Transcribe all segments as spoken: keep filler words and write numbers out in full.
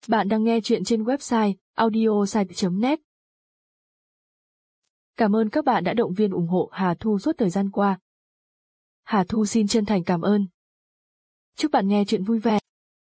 Bạn đang nghe chuyện trên website audiosite chấm net. Cảm ơn các bạn đã động viên ủng hộ Hà Thu suốt thời gian qua. Hà Thu xin chân thành cảm ơn. Chúc bạn nghe chuyện vui vẻ.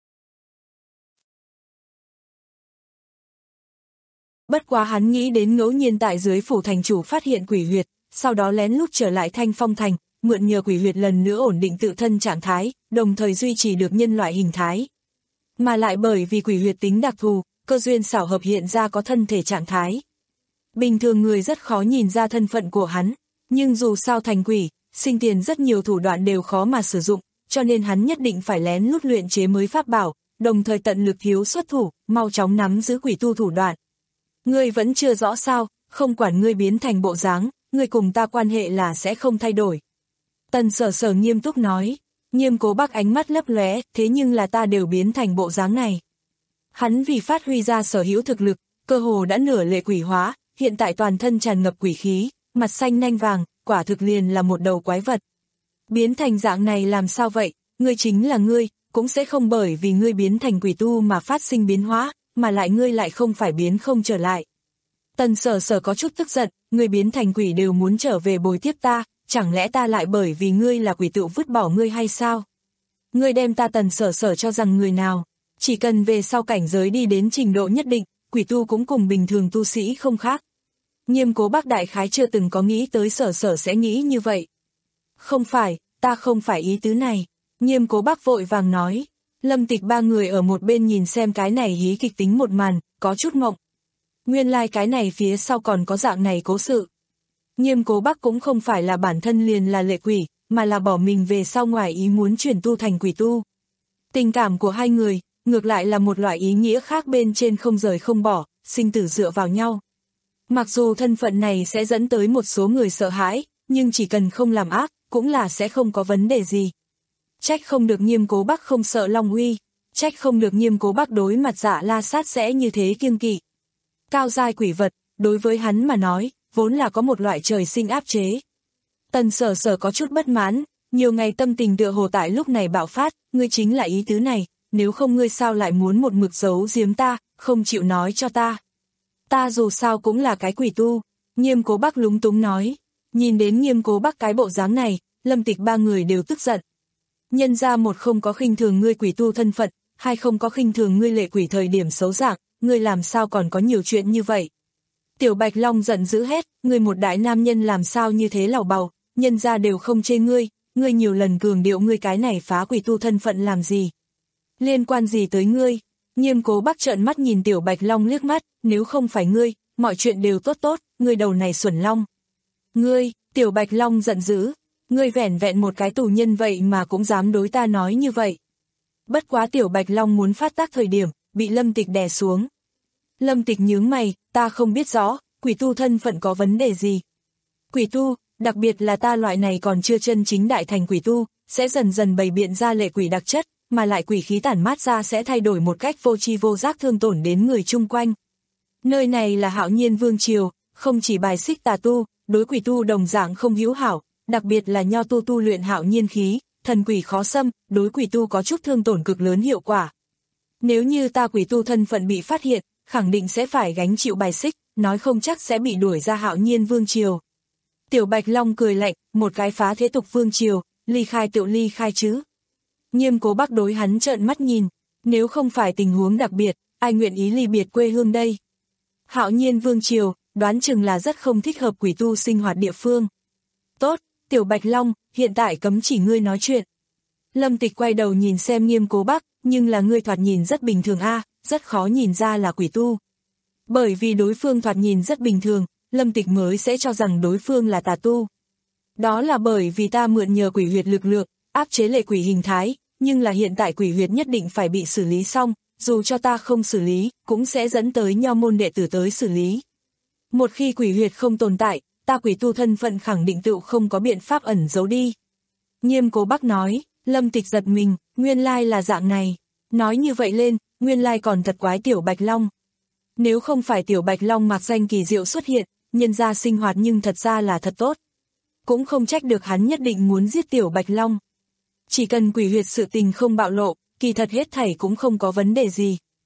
Bất quá hắn nghĩ đến ngẫu nhiên tại dưới phủ thành chủ phát hiện quỷ huyệt, sau đó lén lút trở lại Thanh Phong thành, mượn nhờ quỷ huyệt lần nữa ổn định tự thân trạng thái, đồng thời duy trì được nhân loại hình thái. Mà lại bởi vì quỷ huyệt tính đặc thù, cơ duyên xảo hợp hiện ra có thân thể trạng thái. Bình thường người rất khó nhìn ra thân phận của hắn, nhưng dù sao thành quỷ, sinh tiền rất nhiều thủ đoạn đều khó mà sử dụng, cho nên hắn nhất định phải lén lút luyện chế mới pháp bảo, đồng thời tận lực thiếu xuất thủ, mau chóng nắm giữ quỷ tu thủ đoạn. Ngươi vẫn chưa rõ sao, không quản ngươi biến thành bộ dáng, ngươi cùng ta quan hệ là sẽ không thay đổi. Tần Sở Sở nghiêm túc nói, Nghiêm Cố Bắc ánh mắt lấp lóe, thế nhưng là ta đều biến thành bộ dáng này. Hắn vì phát huy ra sở hữu thực lực, cơ hồ đã nửa lệ quỷ hóa, hiện tại toàn thân tràn ngập quỷ khí, mặt xanh nanh vàng, quả thực liền là một đầu quái vật. Biến thành dạng này làm sao vậy, ngươi chính là ngươi, cũng sẽ không bởi vì ngươi biến thành quỷ tu mà phát sinh biến hóa, mà lại ngươi lại không phải biến không trở lại. Tần Sở Sở có chút tức giận, ngươi biến thành quỷ đều muốn trở về bồi tiếp ta, chẳng lẽ ta lại bởi vì ngươi là quỷ tự vứt bỏ ngươi hay sao? Ngươi đem ta Tần Sở Sở cho rằng người nào, chỉ cần về sau cảnh giới đi đến trình độ nhất định, quỷ tu cũng cùng bình thường tu sĩ không khác. Nghiêm Cố Bắc đại khái chưa từng có nghĩ tới Sở Sở sẽ nghĩ như vậy. Không phải, ta không phải ý tứ này. Nghiêm Cố Bắc vội vàng nói. Lâm Tịch ba người ở một bên nhìn xem cái này hí kịch tính một màn, có chút ngộng. Nguyên lai like cái này phía sau còn có dạng này cố sự. Nghiêm Cố Bắc cũng không phải là bản thân liền là lệ quỷ, mà là bỏ mình về sau ngoài ý muốn chuyển tu thành quỷ tu. Tình cảm của hai người, ngược lại là một loại ý nghĩa khác bên trên không rời không bỏ, sinh tử dựa vào nhau. Mặc dù thân phận này sẽ dẫn tới một số người sợ hãi, nhưng chỉ cần không làm ác, cũng là sẽ không có vấn đề gì. Trách không được Nghiêm Cố Bắc không sợ Long Uy, trách không được Nghiêm Cố Bắc đối mặt Dạ La Sát sẽ như thế kiêng kỵ. Cao giai quỷ vật, đối với hắn mà nói, vốn là có một loại trời sinh áp chế. Tần Sở Sở có chút bất mãn, nhiều ngày tâm tình tựa hồ tại lúc này bạo phát, ngươi chính là ý tứ này, nếu không ngươi sao lại muốn một mực giấu giếm ta, không chịu nói cho ta. Ta dù sao cũng là cái quỷ tu, Nghiêm Cố Bắc lúng túng nói. Nhìn đến Nghiêm Cố Bắc cái bộ dáng này, Lâm Tịch ba người đều tức giận. Nhân ra một không có khinh thường ngươi quỷ tu thân phận, hai không có khinh thường ngươi lệ quỷ thời điểm xấu dạng, ngươi làm sao còn có nhiều chuyện như vậy. Tiểu Bạch Long giận dữ hết, ngươi một đại nam nhân làm sao như thế lẩu bầu, nhân ra đều không chê ngươi, ngươi nhiều lần cường điệu ngươi cái này phá quỷ tu thân phận làm gì. Liên quan gì tới ngươi? Nghiêm Cố Bắc trợn mắt nhìn Tiểu Bạch Long liếc mắt, nếu không phải ngươi, mọi chuyện đều tốt tốt, ngươi đầu này xuẩn long. Ngươi, Tiểu Bạch Long giận dữ, ngươi vẻn vẹn một cái tù nhân vậy mà cũng dám đối ta nói như vậy. Bất quá Tiểu Bạch Long muốn phát tác thời điểm, bị Lâm Tịch đè xuống. Lâm Tịch nhướng mày, ta không biết rõ, quỷ tu thân phận có vấn đề gì. Quỷ tu, đặc biệt là ta loại này còn chưa chân chính đại thành quỷ tu, sẽ dần dần bày biện ra lệ quỷ đặc chất, mà lại quỷ khí tản mát ra sẽ thay đổi một cách vô tri vô giác thương tổn đến người chung quanh. Nơi này là Hạo Nhiên Vương Triều, không chỉ bài xích tà tu, đối quỷ tu đồng dạng không hữu hảo, đặc biệt là nho tu tu luyện hạo nhiên khí, thần quỷ khó xâm, đối quỷ tu có chút thương tổn cực lớn hiệu quả. Nếu như ta quỷ tu thân phận bị phát hiện, khẳng định sẽ phải gánh chịu bài xích, nói không chắc sẽ bị đuổi ra Hạo Nhiên Vương Triều. Tiểu Bạch Long cười lạnh, một cái phá thế tục Vương Triều, ly khai tự ly khai chứ. Nghiêm Cố Bắc đối hắn trợn mắt nhìn, nếu không phải tình huống đặc biệt, ai nguyện ý ly biệt quê hương đây. Hạo Nhiên Vương Triều, đoán chừng là rất không thích hợp quỷ tu sinh hoạt địa phương. Tốt, Tiểu Bạch Long, hiện tại cấm chỉ ngươi nói chuyện. Lâm Tịch quay đầu nhìn xem Nghiêm Cố Bắc, nhưng là ngươi thoạt nhìn rất bình thường a, à, rất khó nhìn ra là quỷ tu. Bởi vì đối phương thoạt nhìn rất bình thường, Lâm Tịch mới sẽ cho rằng đối phương là tà tu. Đó là bởi vì ta mượn nhờ quỷ huyệt lực lượng, áp chế lệ quỷ hình thái, nhưng là hiện tại quỷ huyệt nhất định phải bị xử lý xong, dù cho ta không xử lý, cũng sẽ dẫn tới nho môn đệ tử tới xử lý. Một khi quỷ huyệt không tồn tại, ta quỷ tu thân phận khẳng định tự không có biện pháp ẩn giấu đi. Nghiêm Cố Bắc nói, Lâm Tịch giật mình, nguyên lai là dạng này. Nói như vậy lên, nguyên lai còn thật quái Tiểu Bạch Long. Nếu không phải Tiểu Bạch Long mặc danh kỳ diệu xuất hiện, nhân ra sinh hoạt nhưng thật ra là thật tốt. Cũng không trách được hắn nhất định muốn giết Tiểu Bạch Long. Chỉ cần quỷ huyệt sự tình không bạo lộ, kỳ thật hết thảy cũng không có vấn đề gì.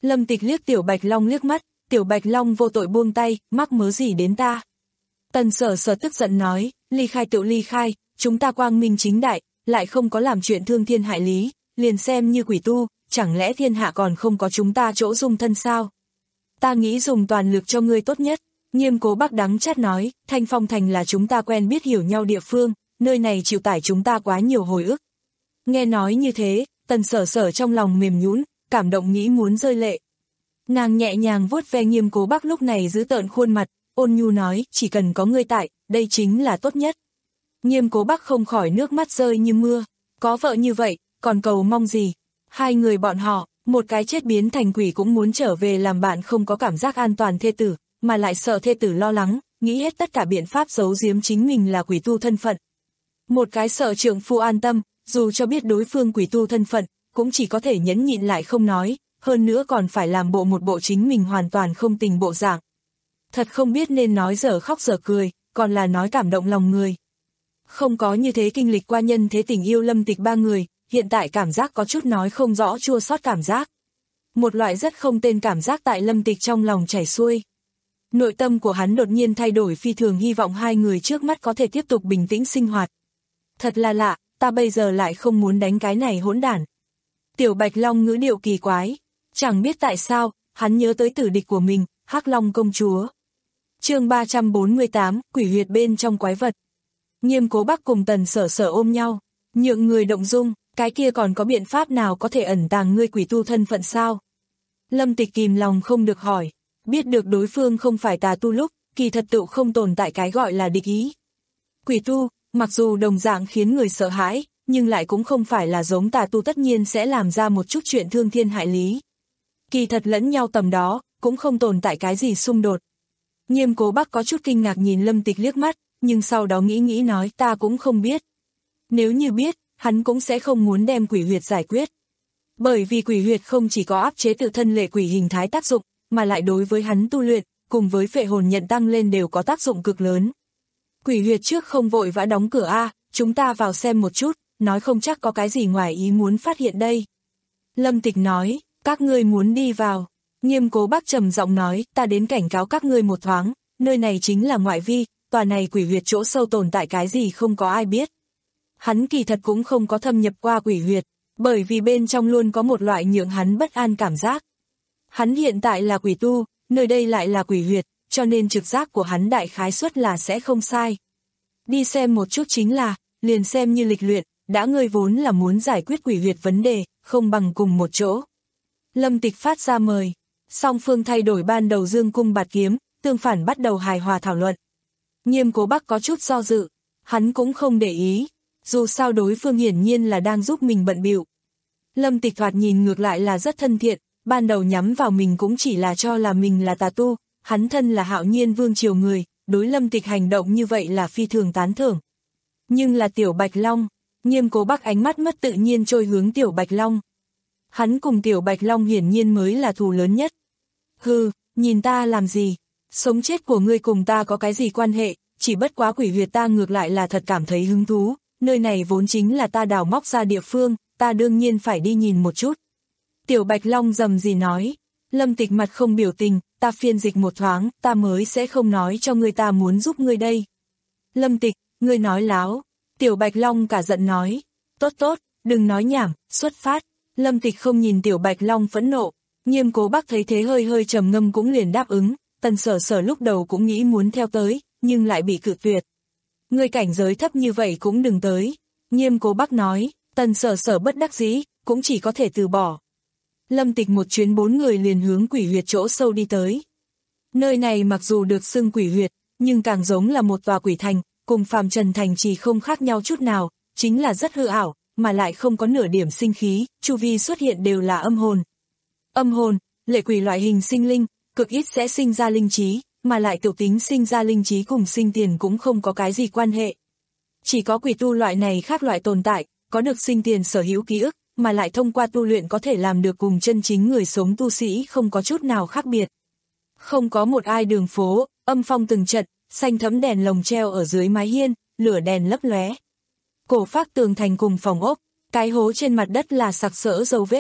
Lâm Tịch liếc Tiểu Bạch Long liếc mắt, Tiểu Bạch Long vô tội buông tay, mắc mớ gì đến ta. Tần Sở Sở tức giận nói, ly khai tự ly khai, chúng ta quang minh chính đại, lại không có làm chuyện thương thiên hại lý, liền xem như quỷ tu, chẳng lẽ thiên hạ còn không có chúng ta chỗ dung thân sao? Ta nghĩ dùng toàn lực cho ngươi tốt nhất. Nghiêm Cố Bắc đắng chát nói, Thanh Phong Thành là chúng ta quen biết hiểu nhau địa phương, nơi này chịu tải chúng ta quá nhiều hồi ức. Nghe nói như thế, Tần Sở Sở trong lòng mềm nhũn, cảm động nghĩ muốn rơi lệ. Nàng nhẹ nhàng vuốt ve Nghiêm Cố Bắc lúc này giữ tợn khuôn mặt, ôn nhu nói, chỉ cần có ngươi tại, đây chính là tốt nhất. Nghiêm Cố Bắc không khỏi nước mắt rơi như mưa, có vợ như vậy, còn cầu mong gì? Hai người bọn họ, một cái chết biến thành quỷ cũng muốn trở về làm bạn không có cảm giác an toàn thê tử, mà lại sợ thê tử lo lắng, nghĩ hết tất cả biện pháp giấu giếm chính mình là quỷ tu thân phận. Một cái sợ trượng phu an tâm, dù cho biết đối phương quỷ tu thân phận, cũng chỉ có thể nhẫn nhịn lại không nói, hơn nữa còn phải làm bộ một bộ chính mình hoàn toàn không tình bộ dạng. Thật không biết nên nói dở khóc dở cười, còn là nói cảm động lòng người. Không có như thế kinh lịch qua nhân thế tình yêu Lâm Tịch ba người, hiện tại cảm giác có chút nói không rõ chua xót cảm giác. Một loại rất không tên cảm giác tại Lâm Tịch trong lòng chảy xuôi. Nội tâm của hắn đột nhiên thay đổi phi thường hy vọng hai người trước mắt có thể tiếp tục bình tĩnh sinh hoạt. Thật là lạ, ta bây giờ lại không muốn đánh cái này hỗn đản. Tiểu Bạch Long ngữ điệu kỳ quái, chẳng biết tại sao, hắn nhớ tới tử địch của mình, Hắc Long công chúa. Chương ba trăm bốn mươi tám, quỷ huyệt bên trong quái vật. Nghiêm Cố Bắc cùng Tần Sở Sở ôm nhau, nhượng người động dung, cái kia còn có biện pháp nào có thể ẩn tàng ngươi quỷ tu thân phận sao? Lâm Tịch kìm lòng không được hỏi, biết được đối phương không phải tà tu lúc, kỳ thật tựu không tồn tại cái gọi là địch ý. Quỷ tu, mặc dù đồng dạng khiến người sợ hãi, nhưng lại cũng không phải là giống tà tu tất nhiên sẽ làm ra một chút chuyện thương thiên hại lý. Kỳ thật lẫn nhau tầm đó, cũng không tồn tại cái gì xung đột. Nghiêm Cố Bắc có chút kinh ngạc nhìn Lâm Tịch liếc mắt, nhưng sau đó nghĩ nghĩ nói ta cũng không biết. Nếu như biết, hắn cũng sẽ không muốn đem quỷ huyệt giải quyết. Bởi vì quỷ huyệt không chỉ có áp chế tự thân lệ quỷ hình thái tác dụng, mà lại đối với hắn tu luyện, cùng với phệ hồn nhận tăng lên đều có tác dụng cực lớn. Quỷ huyệt trước không vội vã đóng cửa a, chúng ta vào xem một chút, nói không chắc có cái gì ngoài ý muốn phát hiện đây. Lâm Tịch nói, các ngươi muốn đi vào. Nghiêm Cố Bắc trầm giọng nói, ta đến cảnh cáo các ngươi một thoáng, nơi này chính là ngoại vi, tòa này quỷ huyệt chỗ sâu tồn tại cái gì không có ai biết. Hắn kỳ thật cũng không có thâm nhập qua quỷ huyệt, bởi vì bên trong luôn có một loại nhượng hắn bất an cảm giác. Hắn hiện tại là quỷ tu, nơi đây lại là quỷ huyệt, cho nên trực giác của hắn đại khái suất là sẽ không sai. Đi xem một chút chính là, liền xem như lịch luyện, đã ngươi vốn là muốn giải quyết quỷ huyệt vấn đề, không bằng cùng một chỗ. Lâm Tịch phát ra mời, song phương thay đổi ban đầu dương cung bạt kiếm, tương phản bắt đầu hài hòa thảo luận. Nghiêm Cố Bắc có chút do dự, hắn cũng không để ý, dù sao đối phương hiển nhiên là đang giúp mình bận bịu. Lâm Tịch thoạt nhìn ngược lại là rất thân thiện, ban đầu nhắm vào mình cũng chỉ là cho là mình là tà tu, hắn thân là Hạo Nhiên vương triều người, đối Lâm Tịch hành động như vậy là phi thường tán thưởng. Nhưng là Tiểu Bạch Long, Nghiêm Cố Bắc ánh mắt mất tự nhiên trôi hướng Tiểu Bạch Long. Hắn cùng Tiểu Bạch Long hiển nhiên mới là thù lớn nhất. Hừ, nhìn ta làm gì? Sống chết của ngươi cùng ta có cái gì quan hệ, chỉ bất quá quỷ huyệt ta ngược lại là thật cảm thấy hứng thú, nơi này vốn chính là ta đào móc ra địa phương, ta đương nhiên phải đi nhìn một chút. Tiểu Bạch Long rầm gì nói, Lâm Tịch mặt không biểu tình, ta phiên dịch một thoáng, ta mới sẽ không nói cho ngươi ta muốn giúp ngươi đây. Lâm Tịch, ngươi nói láo, Tiểu Bạch Long cả giận nói, tốt tốt, đừng nói nhảm, xuất phát. Lâm Tịch không nhìn Tiểu Bạch Long phẫn nộ, Nghiêm Cố Bắc thấy thế hơi hơi trầm ngâm cũng liền đáp ứng, Tần Sở Sở lúc đầu cũng nghĩ muốn theo tới, nhưng lại bị cự tuyệt. Ngươi cảnh giới thấp như vậy cũng đừng tới, Nghiêm Cố Bắc nói, Tần Sở Sở bất đắc dĩ, cũng chỉ có thể từ bỏ. Lâm Tịch một chuyến bốn người liền hướng quỷ huyệt chỗ sâu đi tới. Nơi này mặc dù được xưng quỷ huyệt, nhưng càng giống là một tòa quỷ thành, cùng phàm trần thành chỉ không khác nhau chút nào, chính là rất hư ảo, mà lại không có nửa điểm sinh khí, chu vi xuất hiện đều là âm hồn. Âm hồn, lệ quỷ loại hình sinh linh, cực ít sẽ sinh ra linh trí, mà lại tiểu tính sinh ra linh trí cùng sinh tiền cũng không có cái gì quan hệ. Chỉ có quỷ tu loại này khác loại tồn tại, có được sinh tiền sở hữu ký ức, mà lại thông qua tu luyện có thể làm được cùng chân chính người sống tu sĩ không có chút nào khác biệt. Không có một ai đường phố, âm phong từng trận, xanh thấm đèn lồng treo ở dưới mái hiên, lửa đèn lấp lóe. Cổ phác tường thành cùng phòng ốc, cái hố trên mặt đất là sặc sỡ dấu vết,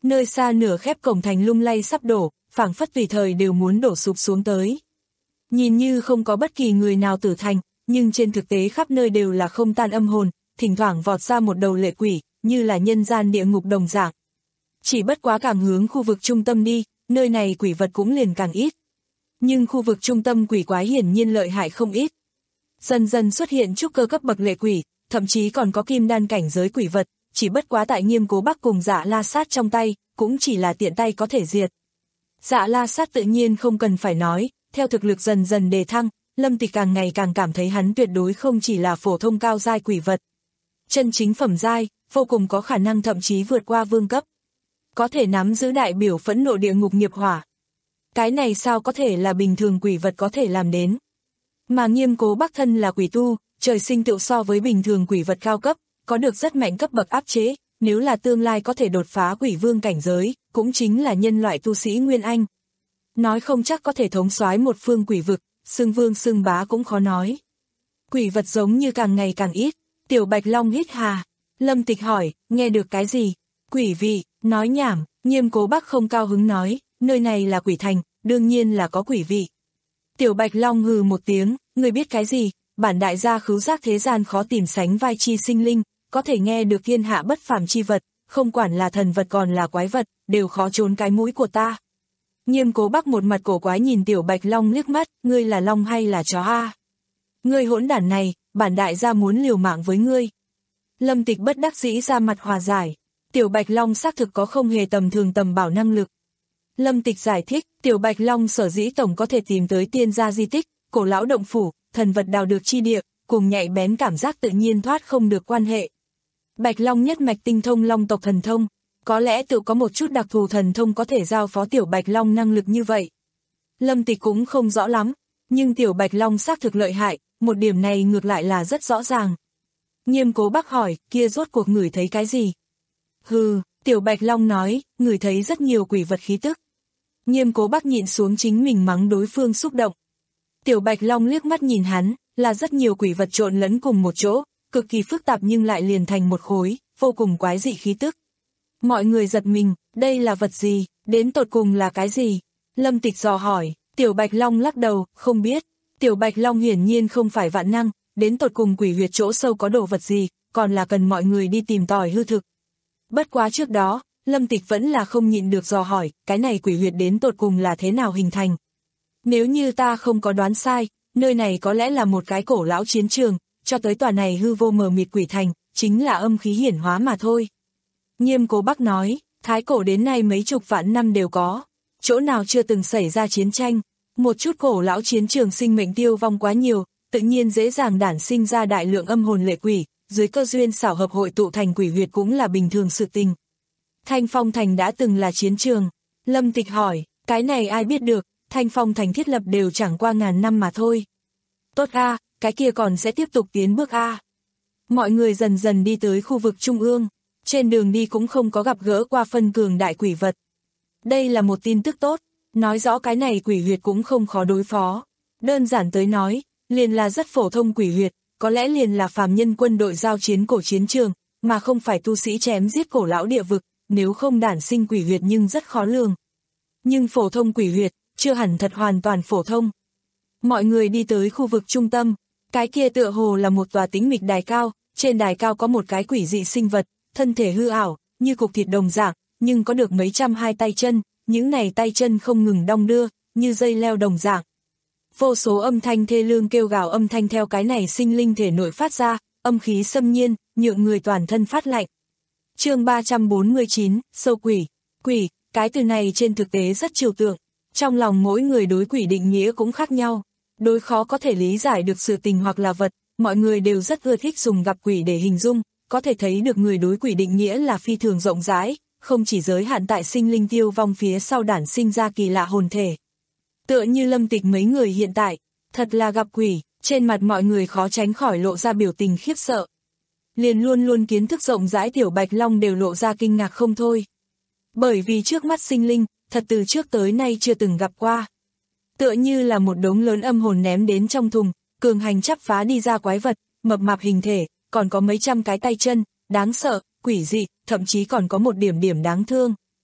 Nơi xa nửa khép cổng thành lung lay sắp đổ, phảng phất tùy thời đều muốn đổ sụp xuống tới. Nhìn như không có bất kỳ người nào tử thành, nhưng trên thực tế khắp nơi đều là không tan âm hồn, thỉnh thoảng vọt ra một đầu lệ quỷ, như là nhân gian địa ngục đồng dạng. Chỉ bất quá càng hướng khu vực trung tâm đi, nơi này quỷ vật cũng liền càng ít. Nhưng khu vực trung tâm quỷ quái hiển nhiên lợi hại không ít. Dần dần xuất hiện trúc cơ cấp bậc lệ quỷ, thậm chí còn có kim đan cảnh giới quỷ vật, chỉ bất quá tại Nghiêm Cố Bắc cùng Dạ La Sát trong tay, cũng chỉ là tiện tay có thể diệt. Dạ La Sát tự nhiên không cần phải nói, theo thực lực dần dần đề thăng, Lâm Tịch càng ngày càng cảm thấy hắn tuyệt đối không chỉ là phổ thông cao giai quỷ vật. Chân chính phẩm giai, vô cùng có khả năng thậm chí vượt qua vương cấp. Có thể nắm giữ đại biểu phẫn nộ địa ngục nghiệp hỏa. Cái này sao có thể là bình thường quỷ vật có thể làm đến. Mà Nghiêm Cố Bắc thân là quỷ tu, trời sinh tựu so với bình thường quỷ vật cao cấp, có được rất mạnh cấp bậc áp chế, nếu là tương lai có thể đột phá quỷ vương cảnh giới, cũng chính là nhân loại tu sĩ Nguyên Anh. Nói không chắc có thể thống soái một phương quỷ vực, xưng vương xưng bá cũng khó nói. Quỷ vật giống như càng ngày càng ít, Tiểu Bạch Long hít hà. Lâm Tịch hỏi, nghe được cái gì? Quỷ vị, nói nhảm, Nghiêm Cố Bắc không cao hứng nói, nơi này là quỷ thành, đương nhiên là có quỷ vị. Tiểu Bạch Long hừ một tiếng, người biết cái gì, bản đại gia khứu giác thế gian khó tìm sánh vai chi sinh linh, có thể nghe được thiên hạ bất phàm chi vật, không quản là thần vật còn là quái vật, đều khó trốn cái mũi của ta. Nghiêm Cố Bắc một mặt cổ quái nhìn Tiểu Bạch Long liếc mắt, ngươi là long hay là chó a? Ngươi hỗn đản này, bản đại gia muốn liều mạng với ngươi. Lâm Tịch bất đắc dĩ ra mặt hòa giải, Tiểu Bạch Long xác thực có không hề tầm thường tầm bảo năng lực. Lâm Tịch giải thích, Tiểu Bạch Long sở dĩ tổng có thể tìm tới tiên gia di tích, cổ lão động phủ, thần vật đào được chi địa, cùng nhạy bén cảm giác tự nhiên thoát không được quan hệ. Bạch Long nhất mạch tinh thông long tộc thần thông, có lẽ tự có một chút đặc thù thần thông có thể giao phó Tiểu Bạch Long năng lực như vậy. Lâm Tịch cũng không rõ lắm, nhưng Tiểu Bạch Long xác thực lợi hại, một điểm này ngược lại là rất rõ ràng. Nghiêm Cố Bắc hỏi, kia rốt cuộc ngửi thấy cái gì? Hừ, Tiểu Bạch Long nói, ngửi thấy rất nhiều quỷ vật khí tức. Nghiêm Cố Bắc nhịn xuống chính mình mắng đối phương xúc động. Tiểu Bạch Long liếc mắt nhìn hắn, là rất nhiều quỷ vật trộn lẫn cùng một chỗ, cực kỳ phức tạp nhưng lại liền thành một khối, vô cùng quái dị khí tức. Mọi người giật mình, đây là vật gì, đến tột cùng là cái gì? Lâm Tịch dò hỏi, Tiểu Bạch Long lắc đầu, không biết. Tiểu Bạch Long hiển nhiên không phải vạn năng, đến tột cùng quỷ huyệt chỗ sâu có đồ vật gì, còn là cần mọi người đi tìm tòi hư thực. Bất quá trước đó, Lâm Tịch vẫn là không nhịn được dò hỏi, cái này quỷ huyệt đến tột cùng là thế nào hình thành. Nếu như ta không có đoán sai, nơi này có lẽ là một cái cổ lão chiến trường, cho tới tòa này hư vô mờ mịt quỷ thành, chính là âm khí hiển hóa mà thôi. Nghiêm Cố Bắc nói, thái cổ đến nay mấy chục vạn năm đều có, chỗ nào chưa từng xảy ra chiến tranh, một chút cổ lão chiến trường sinh mệnh tiêu vong quá nhiều, tự nhiên dễ dàng đản sinh ra đại lượng âm hồn lệ quỷ, dưới cơ duyên xảo hợp hội tụ thành quỷ huyệt cũng là bình thường sự tình. Thanh Phong Thành đã từng là chiến trường. Lâm Tịch hỏi, cái này ai biết được, Thanh Phong Thành thiết lập đều chẳng qua ngàn năm mà thôi. Tốt a, cái kia còn sẽ tiếp tục tiến bước a. Mọi người dần dần đi tới khu vực trung ương, trên đường đi cũng không có gặp gỡ qua phân cường đại quỷ vật. Đây là một tin tức tốt, nói rõ cái này quỷ huyệt cũng không khó đối phó. Đơn giản tới nói, liền là rất phổ thông quỷ huyệt, có lẽ liền là phàm nhân quân đội giao chiến cổ chiến trường, mà không phải tu sĩ chém giết cổ lão địa vực, nếu không đản sinh quỷ huyệt nhưng rất khó lường. Nhưng phổ thông quỷ huyệt, chưa hẳn thật hoàn toàn phổ thông. Mọi người đi tới khu vực trung tâm, cái kia tựa hồ là một tòa tĩnh mịch đài cao, trên đài cao có một cái quỷ dị sinh vật, thân thể hư ảo, như cục thịt đồng dạng, nhưng có được mấy trăm hai tay chân, những này tay chân không ngừng đong đưa, như dây leo đồng dạng. Vô số âm thanh thê lương kêu gào âm thanh theo cái này sinh linh thể nội phát ra, âm khí xâm nhiên, nhượng người toàn thân phát lạnh. Chương ba trăm bốn mươi chín, sâu quỷ. Quỷ, cái từ này trên thực tế rất trừu tượng. Trong lòng mỗi người đối quỷ định nghĩa cũng khác nhau. Đối khó có thể lý giải được sự tình hoặc là vật, mọi người đều rất ưa thích dùng gặp quỷ để hình dung, có thể thấy được người đối quỷ định nghĩa là phi thường rộng rãi, không chỉ giới hạn tại sinh linh tiêu vong phía sau đản sinh ra kỳ lạ hồn thể. Tựa như Lâm Tịch mấy người hiện tại, thật là gặp quỷ, trên mặt mọi người khó tránh khỏi lộ ra biểu tình khiếp sợ. Liền luôn luôn kiến thức rộng rãi Tiểu Bạch Long đều lộ ra kinh ngạc không thôi. Bởi vì trước mắt sinh linh, thật từ trước tới nay chưa từng gặp qua. Tựa như là một đống lớn âm hồn ném đến trong thùng, cường hành chắp phá đi ra quái vật, mập mạp hình thể, còn có mấy trăm cái tay chân, đáng sợ, quỷ dị, thậm chí còn có một điểm điểm đáng thương.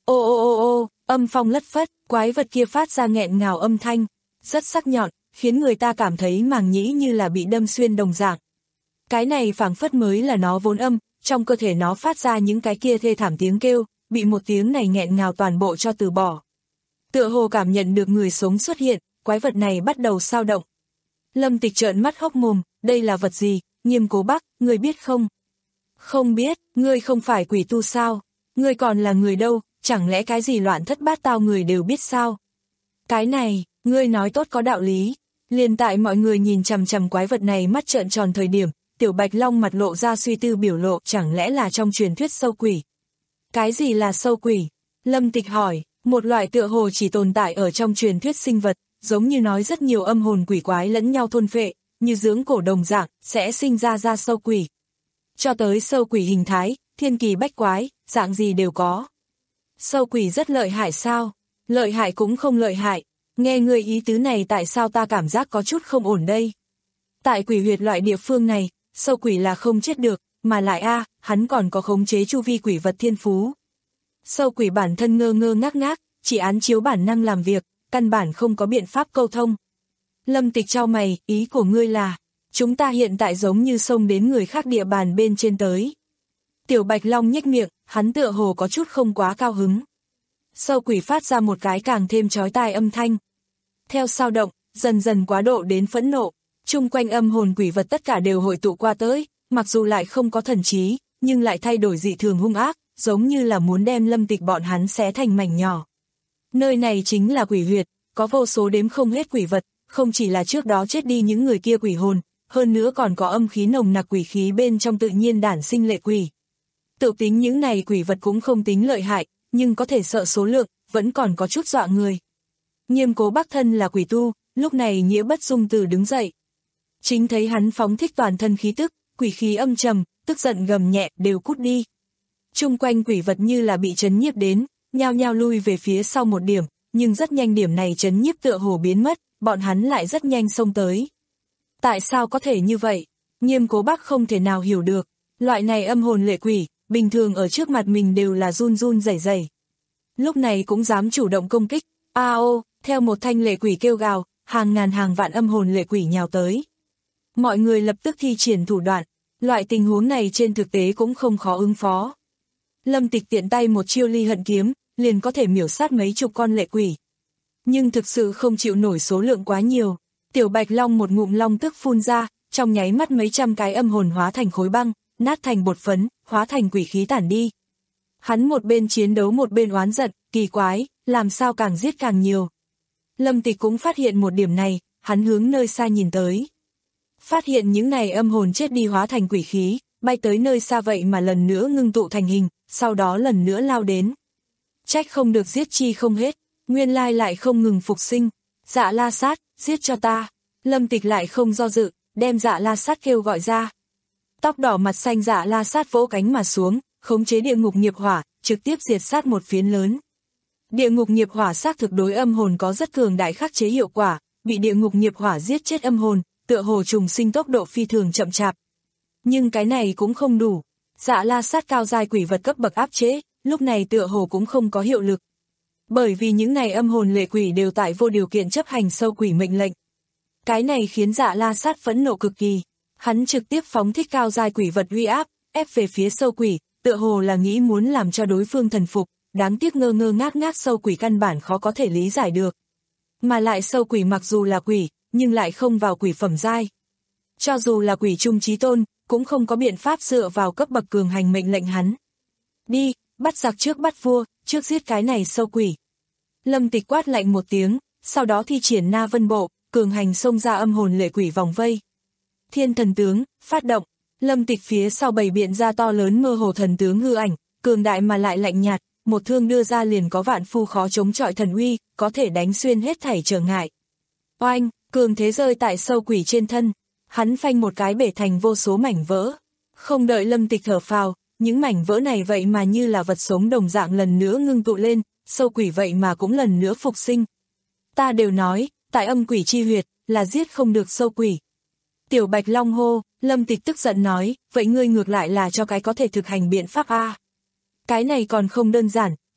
Ô ô ô ô, âm phong lất phất, quái vật kia phát ra nghẹn ngào âm thanh, rất sắc nhọn, khiến người ta cảm thấy màng nhĩ như là bị đâm xuyên đồng dạng. Cái này phảng phất mới là nó vốn âm, trong cơ thể nó phát ra những cái kia thê thảm tiếng kêu, bị một tiếng này nghẹn ngào toàn bộ cho từ bỏ. Tựa hồ cảm nhận được người sống xuất hiện, quái vật này bắt đầu sao động. Lâm Tịch trợn mắt hốc mồm, đây là vật gì, Nghiêm Cố Bắc, ngươi biết không? Không biết, ngươi không phải quỷ tu sao? Ngươi còn là người đâu, chẳng lẽ cái gì loạn thất bát tao người đều biết sao? Cái này, ngươi nói tốt có đạo lý. Liền tại mọi người nhìn chằm chằm quái vật này mắt trợn tròn thời điểm, Tiểu Bạch Long mặt lộ ra suy tư biểu lộ, chẳng lẽ là trong truyền thuyết sâu quỷ? Cái gì là sâu quỷ? Lâm Tịch hỏi, một loại tựa hồ chỉ tồn tại ở trong truyền thuyết sinh vật, giống như nói rất nhiều âm hồn quỷ quái lẫn nhau thôn phệ, như dưỡng cổ đồng dạng, sẽ sinh ra ra sâu quỷ. Cho tới sâu quỷ hình thái, thiên kỳ bách quái, dạng gì đều có. Sâu quỷ rất lợi hại sao? Lợi hại cũng không lợi hại. Nghe người ý tứ này tại sao ta cảm giác có chút không ổn đây? Tại quỷ huyệt loại địa phương này, sâu quỷ là không chết được, mà lại a, hắn còn có khống chế chu vi quỷ vật thiên phú. Sâu quỷ bản thân ngơ ngơ ngác ngác, chỉ án chiếu bản năng làm việc, căn bản không có biện pháp câu thông. Lâm Tịch chau mày, ý của ngươi là, chúng ta hiện tại giống như xông đến người khác địa bàn bên trên tới. Tiểu Bạch Long nhếch miệng, hắn tựa hồ có chút không quá cao hứng. Sâu quỷ phát ra một cái càng thêm chói tai âm thanh. Theo sao động, dần dần quá độ đến phẫn nộ, chung quanh âm hồn quỷ vật tất cả đều hội tụ qua tới, mặc dù lại không có thần trí, nhưng lại thay đổi dị thường hung ác, giống như là muốn đem Lâm Tịch bọn hắn xé thành mảnh nhỏ. Nơi này chính là quỷ huyệt, có vô số đếm không hết quỷ vật, không chỉ là trước đó chết đi những người kia quỷ hồn, hơn nữa còn có âm khí nồng nặc quỷ khí bên trong tự nhiên đản sinh lệ quỷ. Tự tính những này quỷ vật cũng không tính lợi hại, nhưng có thể sợ số lượng, vẫn còn có chút dọa người. Nghiêm Cố Bắc thân là quỷ tu, lúc này Nghĩa Bất Dung từ đứng dậy. Chính thấy hắn phóng thích toàn thân khí tức, quỷ khí âm trầm, tức giận gầm nhẹ, đều cút đi. Chung quanh quỷ vật như là bị chấn nhiếp đến, nhao nhao lui về phía sau một điểm, nhưng rất nhanh điểm này chấn nhiếp tựa hồ biến mất, bọn hắn lại rất nhanh xông tới. Tại sao có thể như vậy? Nghiêm Cố Bắc không thể nào hiểu được, loại này âm hồn lệ quỷ, bình thường ở trước mặt mình đều là run run rẩy rẩy. Lúc này cũng dám chủ động công kích, a ô, theo một thanh lệ quỷ kêu gào, hàng ngàn hàng vạn âm hồn lệ quỷ nhào tới. Mọi người lập tức thi triển thủ đoạn, loại tình huống này trên thực tế cũng không khó ứng phó. Lâm Tịch tiện tay một chiêu ly hận kiếm, liền có thể miểu sát mấy chục con lệ quỷ. Nhưng thực sự không chịu nổi số lượng quá nhiều. Tiểu Bạch Long một ngụm long tức phun ra, trong nháy mắt mấy trăm cái âm hồn hóa thành khối băng, nát thành bột phấn, hóa thành quỷ khí tản đi. Hắn một bên chiến đấu một bên oán giận, kỳ quái, làm sao càng giết càng nhiều. Lâm Tịch cũng phát hiện một điểm này, hắn hướng nơi xa nhìn tới. Phát hiện những này âm hồn chết đi hóa thành quỷ khí, bay tới nơi xa vậy mà lần nữa ngưng tụ thành hình, sau đó lần nữa lao đến. Trách không được giết chi không hết, nguyên lai lại không ngừng phục sinh. Dạ La Sát, giết cho ta. Lâm Tịch lại không do dự, đem Dạ La Sát kêu gọi ra. Tóc đỏ mặt xanh Dạ La Sát vỗ cánh mà xuống, khống chế địa ngục nghiệp hỏa, trực tiếp diệt sát một phiến lớn. Địa ngục nghiệp hỏa xác thực đối âm hồn có rất cường đại khắc chế hiệu quả, bị địa ngục nghiệp hỏa giết chết âm hồn, tựa hồ trùng sinh tốc độ phi thường chậm chạp. Nhưng cái này cũng không đủ. Dạ La Sát cao giai quỷ vật cấp bậc áp chế, lúc này tựa hồ cũng không có hiệu lực. Bởi vì những này âm hồn lệ quỷ đều tại vô điều kiện chấp hành sâu quỷ mệnh lệnh. Cái này khiến Dạ La Sát phẫn nộ cực kỳ. Hắn trực tiếp phóng thích cao giai quỷ vật uy áp, ép về phía sâu quỷ, tựa hồ là nghĩ muốn làm cho đối phương thần phục, đáng tiếc ngơ ngơ ngác ngác sâu quỷ căn bản khó có thể lý giải được. Mà lại sâu quỷ mặc dù là quỷ, nhưng lại không vào quỷ phẩm giai. Cho dù là quỷ trung chí tôn, cũng không có biện pháp dựa vào cấp bậc cường hành mệnh lệnh hắn. Đi, bắt giặc trước bắt vua, trước giết cái này sâu quỷ. Lâm Tịch quát lạnh một tiếng, sau đó thi triển Na Vân Bộ, cường hành xông ra âm hồn lệ quỷ vòng vây. Thiên thần tướng, phát động. Lâm Tịch phía sau bày biện ra to lớn mơ hồ thần tướng hư ảnh, cường đại mà lại lạnh nhạt, một thương đưa ra liền có vạn phu khó chống chọi thần uy, có thể đánh xuyên hết thảy trở ngại. Oanh, cường thế rơi tại sâu quỷ trên thân, hắn phanh một cái bể thành vô số mảnh vỡ. Không đợi Lâm Tịch thở phào, những mảnh vỡ này vậy mà như là vật sống đồng dạng lần nữa ngưng tụ lên, sâu quỷ vậy mà cũng lần nữa phục sinh. Ta đều nói, tại âm quỷ chi huyệt, là giết không được sâu quỷ. Tiểu Bạch Long hô, Lâm Tịch tức giận nói, vậy ngươi ngược lại là cho cái có thể thực hành biện pháp a. Cái này còn không đơn giản,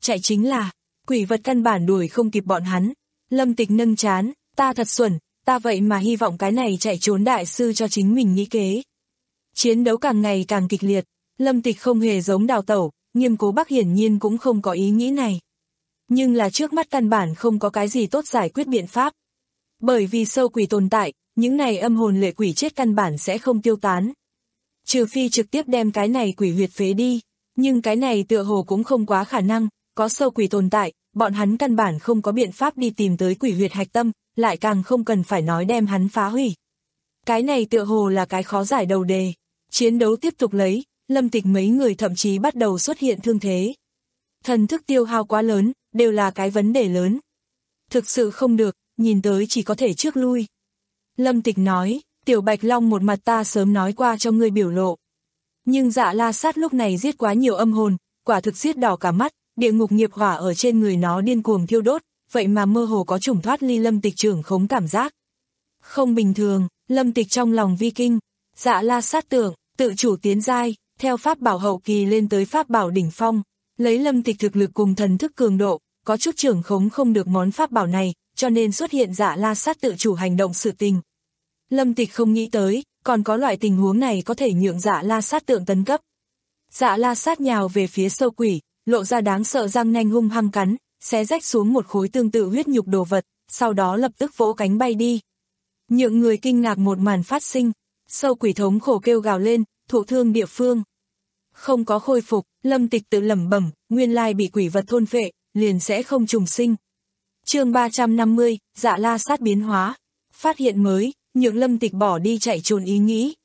chạy chính là, quỷ vật căn bản đuổi không kịp bọn hắn. Lâm Tịch nâng trán, ta thật xuẩn, ta vậy mà hy vọng cái này chạy trốn đại sư cho chính mình nghĩ kế. Chiến đấu càng ngày càng kịch liệt, Lâm Tịch không hề giống đào tẩu, Nghiêm Cố Bắc hiển nhiên cũng không có ý nghĩ này. Nhưng là trước mắt căn bản không có cái gì tốt giải quyết biện pháp. Bởi vì sâu quỷ tồn tại, những này âm hồn lệ quỷ chết căn bản sẽ không tiêu tán. Trừ phi trực tiếp đem cái này quỷ huyệt phế đi, nhưng cái này tựa hồ cũng không quá khả năng, có sâu quỷ tồn tại, bọn hắn căn bản không có biện pháp đi tìm tới quỷ huyệt hạch tâm, lại càng không cần phải nói đem hắn phá hủy. Cái này tựa hồ là cái khó giải đầu đề. Chiến đấu tiếp tục lấy, Lâm Tịch mấy người thậm chí bắt đầu xuất hiện thương thế. Thần thức tiêu hao quá lớn, đều là cái vấn đề lớn. Thực sự không được, nhìn tới chỉ có thể trước lui. Lâm Tịch nói, Tiểu Bạch Long một mặt ta sớm nói qua cho ngươi biểu lộ. Nhưng Dạ La Sát lúc này giết quá nhiều âm hồn, quả thực giết đỏ cả mắt, địa ngục nghiệp hỏa ở trên người nó điên cuồng thiêu đốt, vậy mà mơ hồ có chủng thoát ly Lâm Tịch trưởng khống cảm giác. Không bình thường, Lâm Tịch trong lòng vi kinh, Dạ La Sát tưởng, tự chủ tiến giai, theo pháp bảo hậu kỳ lên tới pháp bảo đỉnh phong, lấy Lâm Tịch thực lực cùng thần thức cường độ, có chút trưởng khống không được món pháp bảo này, cho nên xuất hiện Dạ La Sát tự chủ hành động sự tình. Lâm Tịch không nghĩ tới, còn có loại tình huống này có thể nhượng Dạ La Sát tượng tấn cấp. Dạ La Sát nhào về phía sâu quỷ, lộ ra đáng sợ răng nanh hung hăng cắn, xé rách xuống một khối tương tự huyết nhục đồ vật, sau đó lập tức vỗ cánh bay đi. Nhượng người kinh ngạc một màn phát sinh, sâu quỷ thống khổ kêu gào lên, thụ thương địa phương. Không có khôi phục, Lâm Tịch tự lẩm bẩm, nguyên lai bị quỷ vật thôn phệ, liền sẽ không trùng sinh. Chương ba trăm năm mươi, Dạ La Sát biến hóa. Phát hiện mới, nhượng Lâm Tịch bỏ đi chạy trốn ý nghĩ.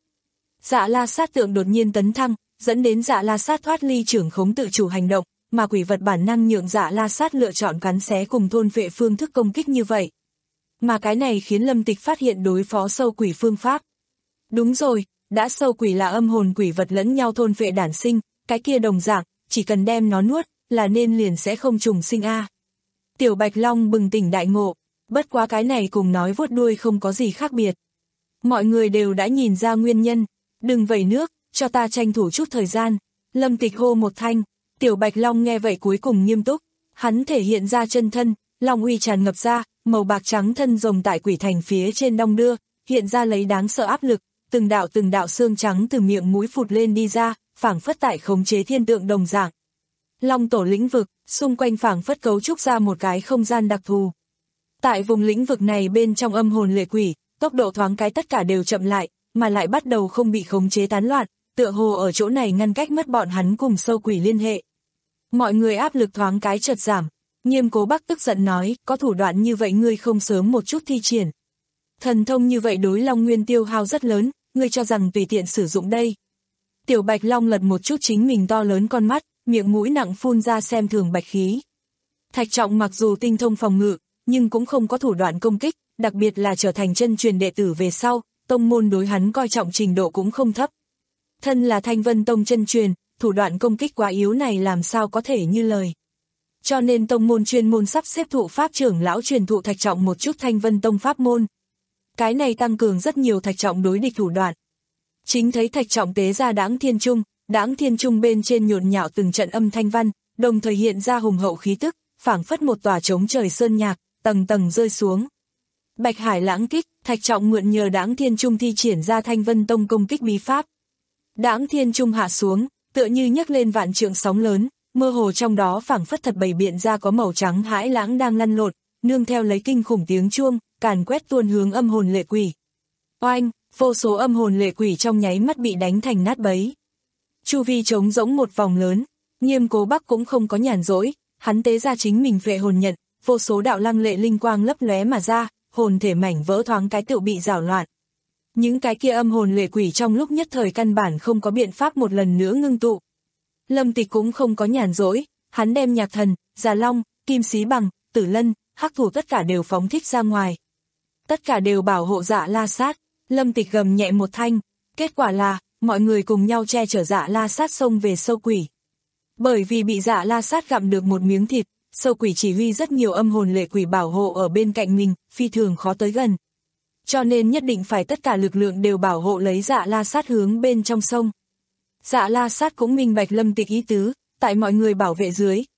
Dạ La Sát tượng đột nhiên tấn thăng, dẫn đến Dạ La Sát thoát ly trưởng khống tự chủ hành động, mà quỷ vật bản năng nhượng Dạ La Sát lựa chọn cắn xé cùng thôn phệ phương thức công kích như vậy. Mà cái này khiến Lâm Tịch phát hiện đối phó sâu quỷ phương pháp. Đúng rồi, đã sâu quỷ là âm hồn quỷ vật lẫn nhau thôn phệ đản sinh, cái kia đồng dạng, chỉ cần đem nó nuốt, là nên liền sẽ không trùng sinh a. À. Tiểu Bạch Long bừng tỉnh đại ngộ, bất quá cái này cùng nói vuốt đuôi không có gì khác biệt. Mọi người đều đã nhìn ra nguyên nhân, đừng vẩy nước, cho ta tranh thủ chút thời gian. Lâm Tịch hô một thanh, Tiểu Bạch Long nghe vậy cuối cùng nghiêm túc, hắn thể hiện ra chân thân, long uy tràn ngập ra, màu bạc trắng thân rồng tại quỷ thành phía trên đong đưa, hiện ra lấy đáng sợ áp lực, từng đạo từng đạo xương trắng từ miệng mũi phụt lên đi ra, phảng phất tại khống chế thiên tượng đồng dạng. Long tổ lĩnh vực, xung quanh phảng phất cấu trúc ra một cái không gian đặc thù. Tại vùng lĩnh vực này bên trong âm hồn lệ quỷ, tốc độ thoáng cái tất cả đều chậm lại, mà lại bắt đầu không bị khống chế tán loạn, tựa hồ ở chỗ này ngăn cách mất bọn hắn cùng sâu quỷ liên hệ. Mọi người áp lực thoáng cái chợt giảm, Nghiêm Cố Bắc tức giận nói, có thủ đoạn như vậy ngươi không sớm một chút thi triển. Thần thông như vậy đối Long Nguyên tiêu hao rất lớn, ngươi cho rằng tùy tiện sử dụng đây. Tiểu Bạch Long lật một chút chính mình to lớn con mắt, miệng mũi nặng phun ra xem thường bạch khí. Thạch Trọng mặc dù tinh thông phòng ngự, nhưng cũng không có thủ đoạn công kích, đặc biệt là trở thành chân truyền đệ tử về sau, tông môn đối hắn coi trọng trình độ cũng không thấp. Thân là Thanh Vân Tông chân truyền, thủ đoạn công kích quá yếu này làm sao có thể như lời. Cho nên tông môn chuyên môn sắp xếp thụ pháp trưởng lão truyền thụ Thạch Trọng một chút Thanh Vân Tông pháp môn. Cái này tăng cường rất nhiều Thạch Trọng đối địch thủ đoạn. Chính thấy Thạch Trọng tế ra Đãng Thiên Trung, Đãng Thiên Trung bên trên nhộn nhạo từng trận âm thanh văn, đồng thời hiện ra hùng hậu khí tức, phảng phất một tòa trống trời sơn nhạc, tầng tầng rơi xuống. Bạch Hải lãng kích, Thạch Trọng mượn nhờ Đãng Thiên Trung thi triển ra Thanh Vân Tông công kích bí pháp. Đãng Thiên Trung hạ xuống, tựa như nhấc lên vạn trượng sóng lớn, mơ hồ trong đó phảng phất thật bày biện ra có màu trắng hải lãng đang lăn lộn, nương theo lấy kinh khủng tiếng chuông, càn quét tuôn hướng âm hồn lệ quỷ. Oanh, vô số âm hồn lệ quỷ trong nháy mắt bị đánh thành nát bấy. Chu vi trống rỗng một vòng lớn, Nghiêm Cố Bắc cũng không có nhàn rỗi, hắn tế ra chính mình vệ hồn nhận, vô số đạo lăng lệ linh quang lấp lóe mà ra, hồn thể mảnh vỡ thoáng cái tự bị rào loạn. Những cái kia âm hồn lệ quỷ trong lúc nhất thời căn bản không có biện pháp một lần nữa ngưng tụ. Lâm Tịch cũng không có nhàn rỗi, hắn đem Nhạc Thần, Già Long, Kim Xí Bằng, Tử Lân, Hắc Thủ tất cả đều phóng thích ra ngoài. Tất cả đều bảo hộ Dạ La Sát. Lâm Tịch gầm nhẹ một thanh, kết quả là mọi người cùng nhau che chở Dạ La Sát xông về sâu quỷ. Bởi vì bị Dạ La Sát gặm được một miếng thịt, sâu quỷ chỉ huy rất nhiều âm hồn lệ quỷ bảo hộ ở bên cạnh mình, phi thường khó tới gần. Cho nên nhất định phải tất cả lực lượng đều bảo hộ lấy Dạ La Sát hướng bên trong sông. Dạ La Sát cũng minh bạch Lâm Tịch ý tứ, tại mọi người bảo vệ dưới,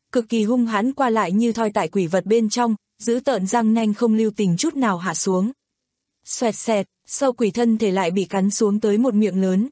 cực kỳ hung hãn qua lại như thoi tại quỷ vật bên trong, giữ tợn răng nanh không lưu tình chút nào hạ xuống. Xoẹt xẹt, sâu quỷ thân thể lại bị cắn xuống tới một miệng lớn.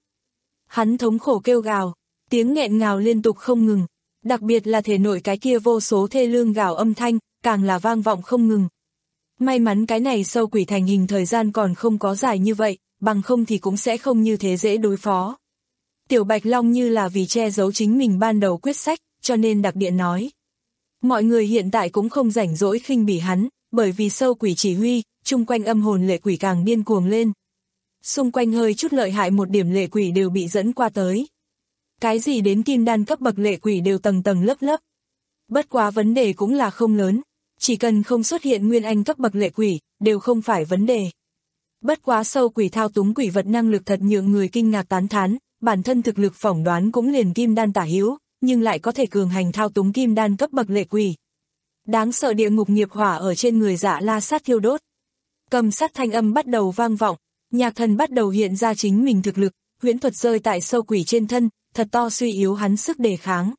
Hắn thống khổ kêu gào, tiếng nghẹn ngào liên tục không ngừng, đặc biệt là thể nội cái kia vô số thê lương gào âm thanh, càng là vang vọng không ngừng. May mắn cái này sâu quỷ thành hình thời gian còn không có dài như vậy, bằng không thì cũng sẽ không như thế dễ đối phó. Tiểu Bạch Long như là vì che giấu chính mình ban đầu quyết sách, cho nên đặc địa nói. Mọi người hiện tại cũng không rảnh rỗi khinh bỉ hắn, bởi vì sâu quỷ chỉ huy, chung quanh âm hồn lệ quỷ càng điên cuồng lên. Xung quanh hơi chút lợi hại một điểm lệ quỷ đều bị dẫn qua tới. Cái gì đến kim đan cấp bậc lệ quỷ đều tầng tầng lớp lớp. Bất quá vấn đề cũng là không lớn, chỉ cần không xuất hiện nguyên anh cấp bậc lệ quỷ, đều không phải vấn đề. Bất quá sâu quỷ thao túng quỷ vật năng lực thật nhượng người kinh ngạc tán thán, bản thân thực lực phỏng đoán cũng liền kim đan tả hữu, nhưng lại có thể cường hành thao túng kim đan cấp bậc lệ quỷ. Đáng sợ địa ngục nghiệp hỏa ở trên người Dạ La Sát thiêu đốt. Cầm sắt thanh âm bắt đầu vang vọng, nhạc thần bắt đầu hiện ra chính mình thực lực, huyễn thuật rơi tại sâu quỷ trên thân, thật to suy yếu hắn sức đề kháng.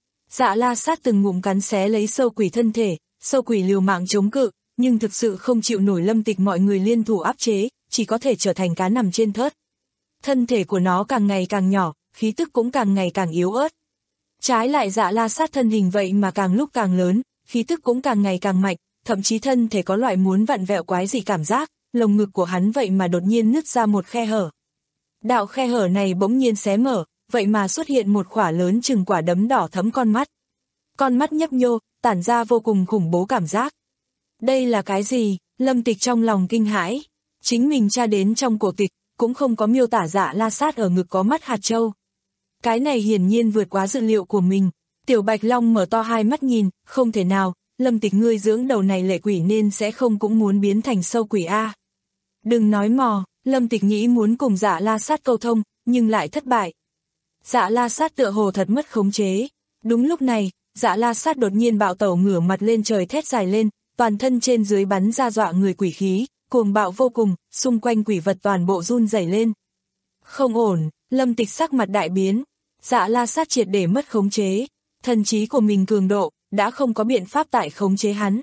Dạ La Sát từng ngụm cắn xé lấy sâu quỷ thân thể, sâu quỷ liều mạng chống cự, nhưng thực sự không chịu nổi Lâm Tịch mọi người liên thủ áp chế, chỉ có thể trở thành cá nằm trên thớt. Thân thể của nó càng ngày càng nhỏ, khí tức cũng càng ngày càng yếu ớt. Trái lại Dạ La Sát thân hình vậy mà càng lúc càng lớn, khí tức cũng càng ngày càng mạnh, thậm chí thân thể có loại muốn vặn vẹo quái dị cảm giác, lồng ngực của hắn vậy mà đột nhiên nứt ra một khe hở. Đạo khe hở này bỗng nhiên xé mở, vậy mà xuất hiện một khỏa lớn chừng quả đấm đỏ thẫm con mắt. Con mắt nhấp nhô, tản ra vô cùng khủng bố cảm giác. Đây là cái gì? Lâm Tịch trong lòng kinh hãi. Chính mình tra đến trong cổ tịch, cũng không có miêu tả Dạ La Sát ở ngực có mắt hạt châu. Cái này hiển nhiên vượt quá dự liệu của mình. Tiểu Bạch Long mở to hai mắt nhìn, không thể nào, Lâm Tịch ngươi dưỡng đầu này lệ quỷ nên sẽ không cũng muốn biến thành sâu quỷ a. Đừng nói mò, Lâm Tịch nghĩ muốn cùng Dạ La Sát câu thông, nhưng lại thất bại. Dạ La Sát tựa hồ thật mất khống chế. Đúng lúc này, Dạ La Sát đột nhiên bạo tẩu ngửa mặt lên trời thét dài lên, toàn thân trên dưới bắn ra dọa người quỷ khí, cuồng bạo vô cùng, xung quanh quỷ vật toàn bộ run rẩy lên. Không ổn, Lâm Tịch sắc mặt đại biến, Dạ La Sát triệt để mất khống chế, thần trí của mình cường độ, đã không có biện pháp tại khống chế hắn.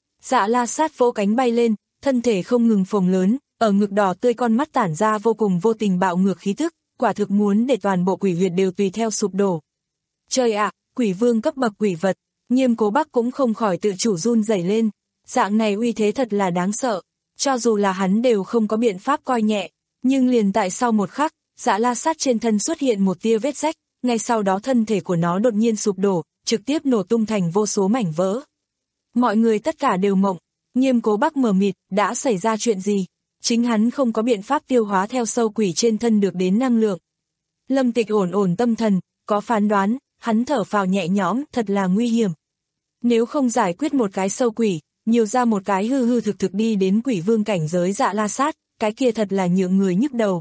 Dạ La Sát vỗ cánh bay lên, thân thể không ngừng phồng lớn, ở ngực đỏ tươi con mắt tản ra vô cùng vô tình bạo ngược khí tức, quả thực muốn để toàn bộ quỷ huyệt đều tùy theo sụp đổ. Trời ạ, quỷ vương cấp bậc quỷ vật, Nghiêm Cố Bắc cũng không khỏi tự chủ run rẩy lên, dạng này uy thế thật là đáng sợ, cho dù là hắn đều không có biện pháp coi nhẹ, nhưng liền tại sau một khắc, Dạ La Sát trên thân xuất hiện một tia vết rách, ngay sau đó thân thể của nó đột nhiên sụp đổ, trực tiếp nổ tung thành vô số mảnh vỡ. Mọi người tất cả đều mộng, Nghiêm Cố Bắc mờ mịt, đã xảy ra chuyện gì? Chính hắn không có biện pháp tiêu hóa theo sâu quỷ trên thân được đến năng lượng. Lâm Tịch ổn ổn tâm thần, có phán đoán, hắn thở phào nhẹ nhõm, thật là nguy hiểm. Nếu không giải quyết một cái sâu quỷ, nhiều ra một cái hư hư thực thực đi đến quỷ vương cảnh giới Dạ La Sát, cái kia thật là nhượng người nhức đầu.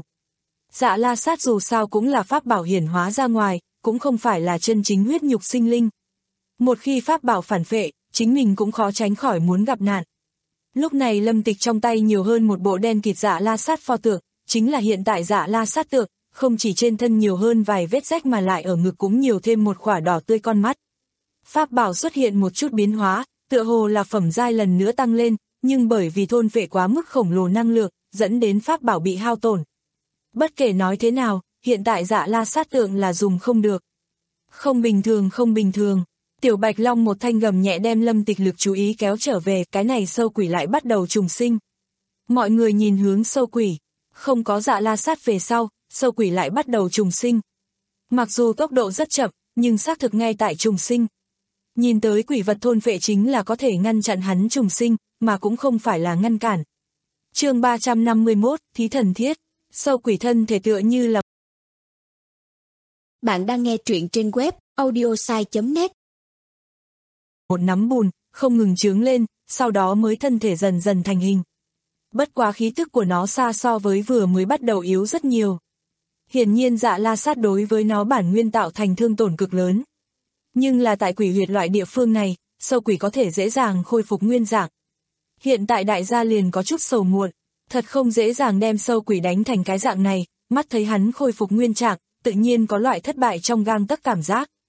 Dạ La Sát dù sao cũng là pháp bảo hiển hóa ra ngoài, cũng không phải là chân chính huyết nhục sinh linh. Một khi pháp bảo phản phệ, chính mình cũng khó tránh khỏi muốn gặp nạn. Lúc này Lâm Tịch trong tay nhiều hơn một bộ đen kịt Dạ La Sát pho tượng, chính là hiện tại Dạ La Sát tượng, không chỉ trên thân nhiều hơn vài vết rách mà lại ở ngực cũng nhiều thêm một khỏa đỏ tươi con mắt. Pháp bảo xuất hiện một chút biến hóa, tựa hồ là phẩm giai lần nữa tăng lên, nhưng bởi vì thôn phệ quá mức khổng lồ năng lượng, dẫn đến pháp bảo bị hao tổn. Bất kể nói thế nào, hiện tại Dạ La Sát tượng là dùng không được. Không bình thường không bình thường. Tiểu Bạch Long một thanh gầm nhẹ đem Lâm Tịch lực chú ý kéo trở về, cái này sâu quỷ lại bắt đầu trùng sinh. Mọi người nhìn hướng sâu quỷ, không có Dạ La Sát về sau, sâu quỷ lại bắt đầu trùng sinh. Mặc dù tốc độ rất chậm, nhưng xác thực ngay tại trùng sinh. Nhìn tới quỷ vật thôn phệ chính là có thể ngăn chặn hắn trùng sinh, mà cũng không phải là ngăn cản. Chương ba trăm năm mươi mốt, Thí Thần Thiết, sâu quỷ thân thể tựa như là... Bạn đang nghe truyện trên web audiosai chấm net. Một nắm bùn, không ngừng trướng lên, sau đó mới thân thể dần dần thành hình. Bất quá khí tức của nó xa so với vừa mới bắt đầu yếu rất nhiều. Hiển nhiên Dạ La Sát đối với nó bản nguyên tạo thành thương tổn cực lớn. Nhưng là tại quỷ huyệt loại địa phương này, sâu quỷ có thể dễ dàng khôi phục nguyên dạng. Hiện tại đại gia liền có chút sầu muộn, thật không dễ dàng đem sâu quỷ đánh thành cái dạng này, mắt thấy hắn khôi phục nguyên trạng, tự nhiên có loại thất bại trong gang tấc cảm giác.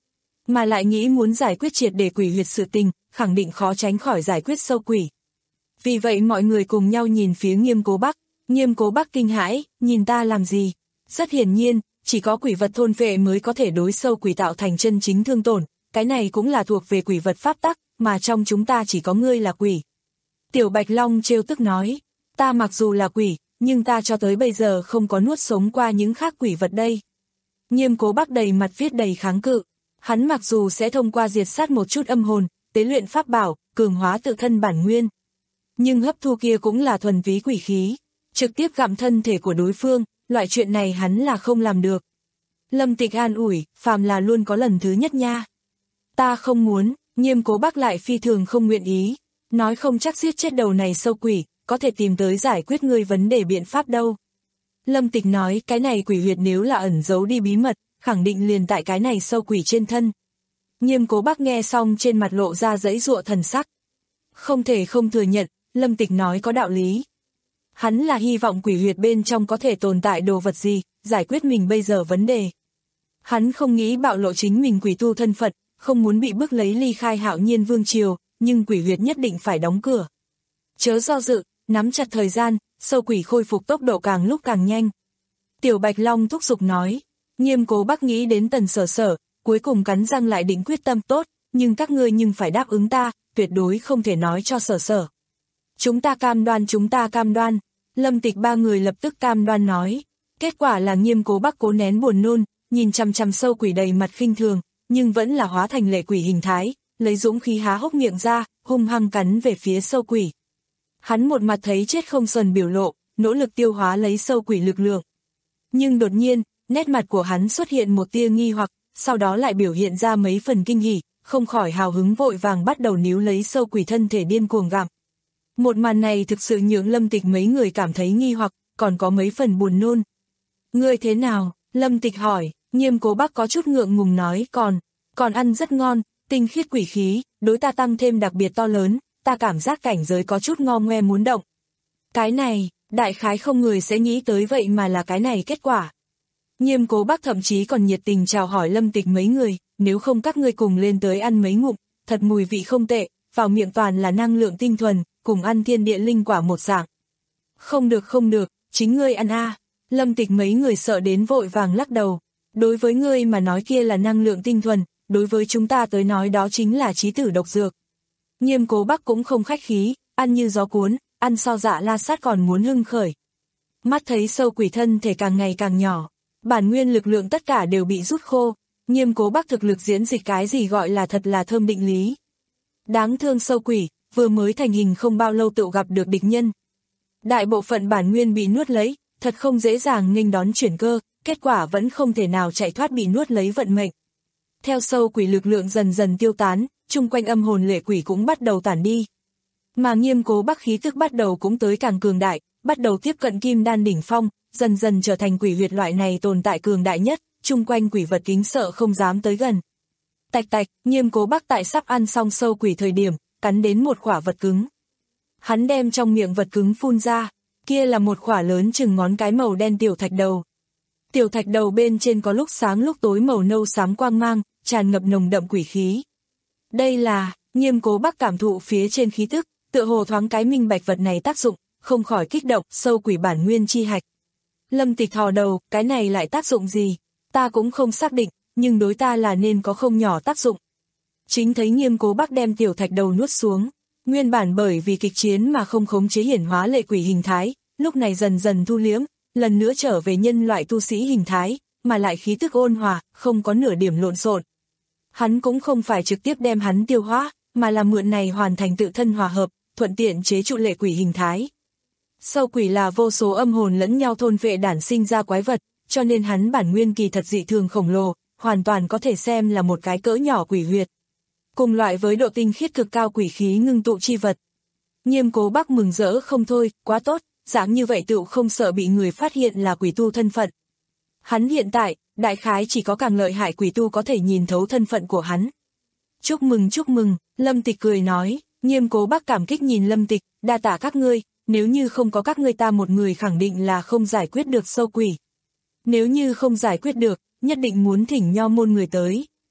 mà lại nghĩ muốn giải quyết triệt để quỷ huyệt sự tình, khẳng định khó tránh khỏi giải quyết sâu quỷ. Vì vậy mọi người cùng nhau nhìn phía Nghiêm Cố Bắc, Nghiêm Cố Bắc kinh hãi, nhìn ta làm gì? Rất hiển nhiên, chỉ có quỷ vật thôn phệ mới có thể đối sâu quỷ tạo thành chân chính thương tổn, cái này cũng là thuộc về quỷ vật pháp tắc, mà trong chúng ta chỉ có ngươi là quỷ. Tiểu Bạch Long trêu tức nói, ta mặc dù là quỷ, nhưng ta cho tới bây giờ không có nuốt sống qua những khác quỷ vật đây. Nghiêm Cố Bắc đầy mặt viết đầy kháng cự, hắn mặc dù sẽ thông qua diệt sát một chút âm hồn, tế luyện pháp bảo, cường hóa tự thân bản nguyên, nhưng hấp thu kia cũng là thuần túy quỷ khí, trực tiếp gặm thân thể của đối phương, loại chuyện này hắn là không làm được. Lâm Tịch an ủi, phàm là luôn có lần thứ nhất nha. Ta không muốn, Nghiêm Cố Bắc lại phi thường không nguyện ý, nói không chắc giết chết đầu này sâu quỷ, có thể tìm tới giải quyết ngươi vấn đề biện pháp đâu. Lâm Tịch nói, cái này quỷ huyệt nếu là ẩn giấu đi bí mật, khẳng định liền tại cái này sâu quỷ trên thân. Nghiêm Cố Bắc nghe xong trên mặt lộ ra giãy giụa thần sắc. Không thể không thừa nhận, Lâm Tịch nói có đạo lý. Hắn là hy vọng quỷ huyệt bên trong có thể tồn tại đồ vật gì, giải quyết mình bây giờ vấn đề. Hắn không nghĩ bạo lộ chính mình quỷ tu thân phận, không muốn bị bức lấy ly khai Hạo Nhiên Vương Triều, nhưng quỷ huyệt nhất định phải đóng cửa. Chớ do dự, nắm chặt thời gian, sâu quỷ khôi phục tốc độ càng lúc càng nhanh. Tiểu Bạch Long thúc giục nói, Nghiêm Cố Bắc nghĩ đến Tần Sở Sở, cuối cùng cắn răng lại định quyết tâm tốt, nhưng các ngươi nhưng phải đáp ứng ta, tuyệt đối không thể nói cho Sở Sở. Chúng ta cam đoan chúng ta cam đoan, Lâm Tịch ba người lập tức cam đoan nói. Kết quả là Nghiêm Cố Bắc cố nén buồn nôn, nhìn chằm chằm sâu quỷ đầy mặt khinh thường, nhưng vẫn là hóa thành lệ quỷ hình thái, lấy dũng khí há hốc miệng ra, hung hăng cắn về phía sâu quỷ. Hắn một mặt thấy chết không sờn biểu lộ, nỗ lực tiêu hóa lấy sâu quỷ lực lượng. Nhưng đột nhiên, nét mặt của hắn xuất hiện một tia nghi hoặc, sau đó lại biểu hiện ra mấy phần kinh hỉ, không khỏi hào hứng vội vàng bắt đầu níu lấy sâu quỷ thân thể điên cuồng gặm. Một màn này thực sự nhượng Lâm Tịch mấy người cảm thấy nghi hoặc, còn có mấy phần buồn nôn. Ngươi thế nào? Lâm Tịch hỏi, Nghiêm Cố Bắc có chút ngượng ngùng nói, còn, còn ăn rất ngon, tinh khiết quỷ khí, đối ta tăng thêm đặc biệt to lớn, ta cảm giác cảnh giới có chút ngo ngoe muốn động. Cái này, đại khái không người sẽ nghĩ tới vậy mà là cái này kết quả. Nghiêm Cố Bắc thậm chí còn nhiệt tình chào hỏi Lâm Tịch mấy người, nếu không các ngươi cùng lên tới ăn mấy ngụm, thật mùi vị không tệ, vào miệng toàn là năng lượng tinh thuần, cùng ăn thiên địa linh quả một dạng. Không được không được, chính ngươi ăn a. Lâm Tịch mấy người sợ đến vội vàng lắc đầu. Đối với ngươi mà nói kia là năng lượng tinh thuần, đối với chúng ta tới nói đó chính là chí tử độc dược. Nghiêm Cố Bắc cũng không khách khí, ăn như gió cuốn, ăn so Dạ La Sát còn muốn hưng khởi. Mắt thấy sâu quỷ thân thể càng ngày càng nhỏ, bản nguyên lực lượng tất cả đều bị rút khô, Nghiêm Cố Bắc thực lực diễn dịch cái gì gọi là thật là thơm định lý. Đáng thương sâu quỷ, vừa mới thành hình không bao lâu tự gặp được địch nhân. Đại bộ phận bản nguyên bị nuốt lấy, thật không dễ dàng nghênh đón chuyển cơ, kết quả vẫn không thể nào chạy thoát bị nuốt lấy vận mệnh. Theo sâu quỷ lực lượng dần dần tiêu tán, chung quanh âm hồn lệ quỷ cũng bắt đầu tản đi. Mà Nghiêm Cố Bắc khí tức bắt đầu cũng tới càng cường đại, bắt đầu tiếp cận kim đan đỉnh phong, dần dần trở thành quỷ huyệt loại này tồn tại cường đại nhất, chung quanh quỷ vật kính sợ không dám tới gần. Tạch tạch, Nghiêm Cố Bắc tại sắp ăn xong sâu quỷ thời điểm, cắn đến một khỏa vật cứng. Hắn đem trong miệng vật cứng phun ra, kia là một khỏa lớn chừng ngón cái màu đen tiểu thạch đầu. Tiểu thạch đầu bên trên có lúc sáng lúc tối màu nâu xám quang mang, tràn ngập nồng đậm quỷ khí. Đây là, Nghiêm Cố Bắc cảm thụ phía trên khí tức, tựa hồ thoáng cái minh bạch vật này tác dụng, không khỏi kích động, sâu quỷ bản nguyên chi hạch. Lâm Tịch thò đầu, cái này lại tác dụng gì? Ta cũng không xác định, nhưng đối ta là nên có không nhỏ tác dụng. Chính thấy Nghiêm Cố Bắc đem tiểu thạch đầu nuốt xuống, nguyên bản bởi vì kịch chiến mà không khống chế hiển hóa lệ quỷ hình thái, lúc này dần dần thu liễm, lần nữa trở về nhân loại tu sĩ hình thái, mà lại khí tức ôn hòa, không có nửa điểm lộn xộn. Hắn cũng không phải trực tiếp đem hắn tiêu hóa, mà là mượn này hoàn thành tự thân hòa hợp, thuận tiện chế trụ lệ quỷ hình thái. Sâu quỷ là vô số âm hồn lẫn nhau thôn vệ đản sinh ra quái vật, cho nên hắn bản nguyên kỳ thật dị thường khổng lồ, hoàn toàn có thể xem là một cái cỡ nhỏ quỷ huyệt. Cùng loại với độ tinh khiết cực cao quỷ khí ngưng tụ chi vật. Nghiêm Cố Bắc mừng rỡ không thôi, quá tốt, dáng như vậy tựu không sợ bị người phát hiện là quỷ tu thân phận. Hắn hiện tại, đại khái chỉ có càng lợi hại quỷ tu có thể nhìn thấu thân phận của hắn. Chúc mừng chúc mừng, Lâm Tịch cười nói, Nghiêm Cố Bắc cảm kích nhìn Lâm Tịch, đa tạ các ngươi, nếu như không có các ngươi ta một người khẳng định là không giải quyết được sâu quỷ. Nếu như không giải quyết được, nhất định muốn thỉnh nho môn người tới.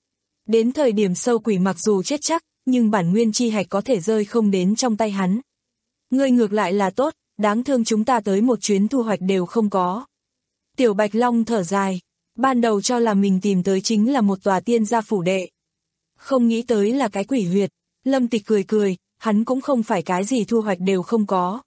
Đến thời điểm sâu quỷ mặc dù chết chắc, nhưng bản nguyên chi hạch có thể rơi không đến trong tay hắn. Ngươi ngược lại là tốt, đáng thương chúng ta tới một chuyến thu hoạch đều không có. Tiểu Bạch Long thở dài, ban đầu cho là mình tìm tới chính là một tòa tiên gia phủ đệ. Không nghĩ tới là cái quỷ huyệt. Lâm Tịch cười cười, hắn cũng không phải cái gì thu hoạch đều không có.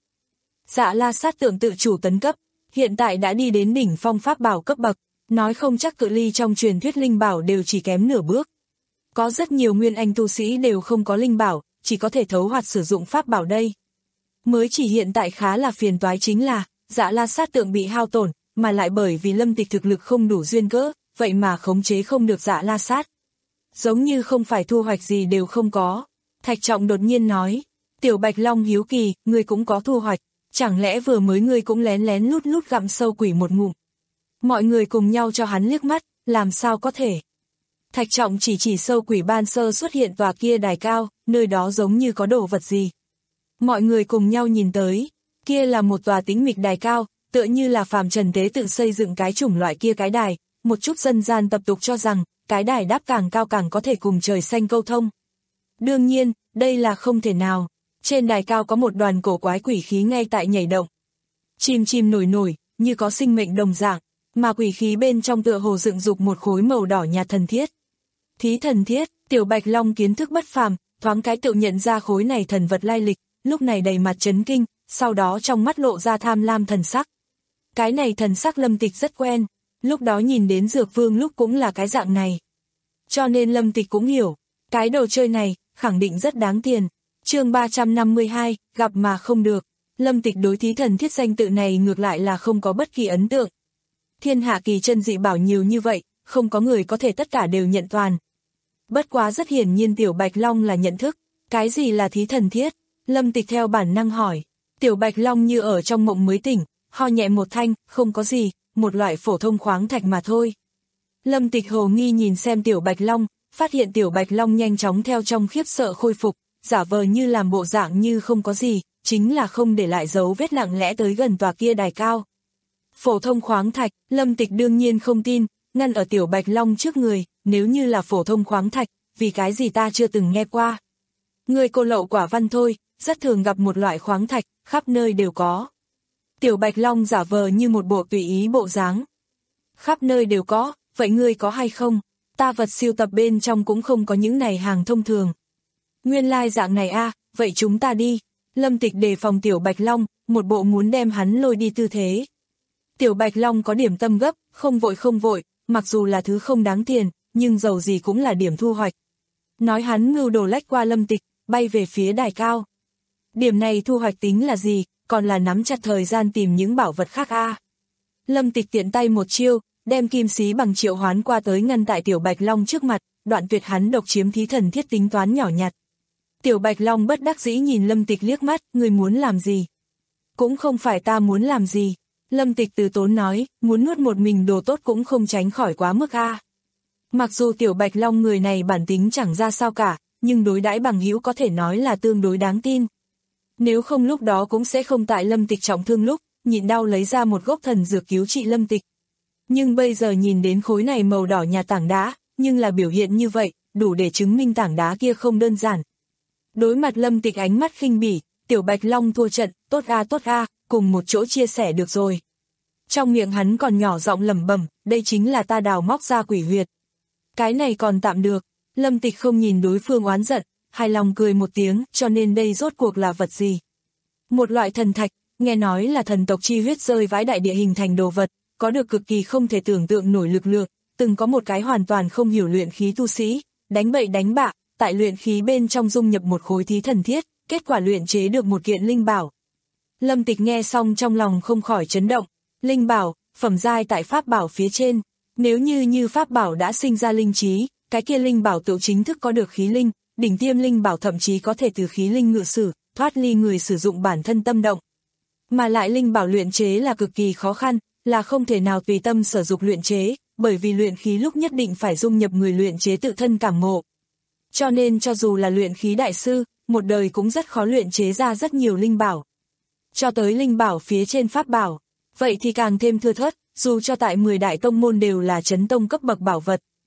Dạ La Sát tượng tự chủ tấn cấp, hiện tại đã đi đến đỉnh phong pháp bảo cấp bậc, nói không chắc cự ly trong truyền thuyết linh bảo đều chỉ kém nửa bước. Có rất nhiều nguyên anh tu sĩ đều không có linh bảo, chỉ có thể thấu hoạt sử dụng pháp bảo đây. Mới chỉ hiện tại khá là phiền toái chính là, Dạ La Sát tượng bị hao tổn, mà lại bởi vì Lâm Tịch thực lực không đủ duyên cớ, vậy mà khống chế không được Dạ La Sát. Giống như không phải thu hoạch gì đều không có. Thạch Trọng đột nhiên nói, Tiểu Bạch Long hiếu kỳ, ngươi cũng có thu hoạch, chẳng lẽ vừa mới ngươi cũng lén lén lút lút gặm sâu quỷ một ngụm. Mọi người cùng nhau cho hắn liếc mắt, làm sao có thể. Thạch Trọng chỉ chỉ sâu quỷ ban sơ xuất hiện tòa kia đài cao, nơi đó giống như có đồ vật gì. Mọi người cùng nhau nhìn tới, kia là một tòa tĩnh mịch đài cao, tựa như là phàm trần tế tự xây dựng cái chủng loại kia cái đài, một chút dân gian tập tục cho rằng, cái đài đáp càng cao càng có thể cùng trời xanh câu thông. Đương nhiên, đây là không thể nào. Trên đài cao có một đoàn cổ quái quỷ khí ngay tại nhảy động. Chìm chìm nổi nổi, như có sinh mệnh đồng dạng, mà quỷ khí bên trong tựa hồ dựng dục một khối màu đỏ nhạt thần thiết. Thí thần thiết, Tiểu Bạch Long kiến thức bất phàm, thoáng cái tự nhận ra khối này thần vật lai lịch, lúc này đầy mặt chấn kinh, sau đó trong mắt lộ ra tham lam thần sắc. Cái này thần sắc Lâm Tịch rất quen, lúc đó nhìn đến Dược Vương lúc cũng là cái dạng này. Cho nên Lâm Tịch cũng hiểu, cái đồ chơi này, khẳng định rất đáng tiền. Chương ba trăm năm mươi hai, gặp mà không được. Lâm Tịch đối thí thần thiết danh tự này ngược lại là không có bất kỳ ấn tượng. Thiên hạ kỳ chân dị bảo nhiều như vậy, không có người có thể tất cả đều nhận toàn. Bất quá rất hiển nhiên Tiểu Bạch Long là nhận thức. Cái gì là thí thần thiết? Lâm Tịch theo bản năng hỏi. Tiểu Bạch Long như ở trong mộng mới tỉnh, ho nhẹ một thanh, không có gì, một loại phổ thông khoáng thạch mà thôi. Lâm Tịch hồ nghi nhìn xem Tiểu Bạch Long, phát hiện Tiểu Bạch Long nhanh chóng theo trong khiếp sợ khôi phục, giả vờ như làm bộ dạng như không có gì, chính là không để lại dấu vết lặng lẽ tới gần tòa kia đài cao. Phổ thông khoáng thạch, Lâm Tịch đương nhiên không tin, ngăn ở Tiểu Bạch Long trước người, nếu như là phổ thông khoáng thạch, vì cái gì ta chưa từng nghe qua. Người cô lậu quả văn thôi, rất thường gặp một loại khoáng thạch, khắp nơi đều có. Tiểu Bạch Long giả vờ như một bộ tùy ý bộ dáng. Khắp nơi đều có, vậy ngươi có hay không? Ta vật siêu tập bên trong cũng không có những này hàng thông thường. Nguyên lai dạng này a, à, vậy chúng ta đi. Lâm Tịch đề phòng Tiểu Bạch Long, một bộ muốn đem hắn lôi đi tư thế. Tiểu Bạch Long có điểm tâm gấp, không vội không vội, mặc dù là thứ không đáng tiền, nhưng dầu gì cũng là điểm thu hoạch. Nói hắn ngưu đồ lách qua Lâm Tịch, bay về phía đài cao. Điểm này thu hoạch tính là gì, còn là nắm chặt thời gian tìm những bảo vật khác a. À. Lâm Tịch tiện tay một chiêu, đem kim xí bằng triệu hoán qua tới ngăn tại Tiểu Bạch Long trước mặt, đoạn tuyệt hắn độc chiếm thí thần thiết tính toán nhỏ nhặt. Tiểu Bạch Long bất đắc dĩ nhìn Lâm Tịch liếc mắt, người muốn làm gì? Cũng không phải ta muốn làm gì. Lâm Tịch từ tốn nói, muốn nuốt một mình đồ tốt cũng không tránh khỏi quá mức a. Mặc dù Tiểu Bạch Long người này bản tính chẳng ra sao cả, nhưng đối đãi bằng hữu có thể nói là tương đối đáng tin. Nếu không lúc đó cũng sẽ không tại Lâm Tịch trọng thương lúc, nhịn đau lấy ra một gốc thần dược cứu trị Lâm Tịch. Nhưng bây giờ nhìn đến khối này màu đỏ nhà tảng đá, nhưng là biểu hiện như vậy, đủ để chứng minh tảng đá kia không đơn giản. Đối mặt Lâm Tịch ánh mắt khinh bỉ, Tiểu Bạch Long thua trận, tốt a tốt a, cùng một chỗ chia sẻ được rồi. Trong miệng hắn còn nhỏ giọng lẩm bẩm, đây chính là ta đào móc ra quỷ huyệt. Cái này còn tạm được, Lâm Tịch không nhìn đối phương oán giận, hài lòng cười một tiếng, cho nên đây rốt cuộc là vật gì? Một loại thần thạch, nghe nói là thần tộc chi huyết rơi vãi đại địa hình thành đồ vật, có được cực kỳ không thể tưởng tượng nổi lực lượng, từng có một cái hoàn toàn không hiểu luyện khí tu sĩ, đánh bậy đánh bạ, tại luyện khí bên trong dung nhập một khối thí thần thiết, kết quả luyện chế được một kiện linh bảo. Lâm Tịch nghe xong trong lòng không khỏi chấn động, linh bảo, phẩm giai tại pháp bảo phía trên, nếu như như pháp bảo đã sinh ra linh trí, cái kia linh bảo tự chính thức có được khí linh, đỉnh tiêm linh bảo thậm chí có thể từ khí linh ngự sử, thoát ly người sử dụng bản thân tâm động. Mà lại linh bảo luyện chế là cực kỳ khó khăn, là không thể nào tùy tâm sử dụng luyện chế, bởi vì luyện khí lúc nhất định phải dung nhập người luyện chế tự thân cảm ngộ. Cho nên cho dù là luyện khí đại sư, một đời cũng rất khó luyện chế ra rất nhiều linh bảo. Cho tới linh bảo phía trên pháp bảo, vậy thì càng thêm thưa thớt, dù cho tại mười đại tông môn đều là chấn tông cấp bậc bảo vật.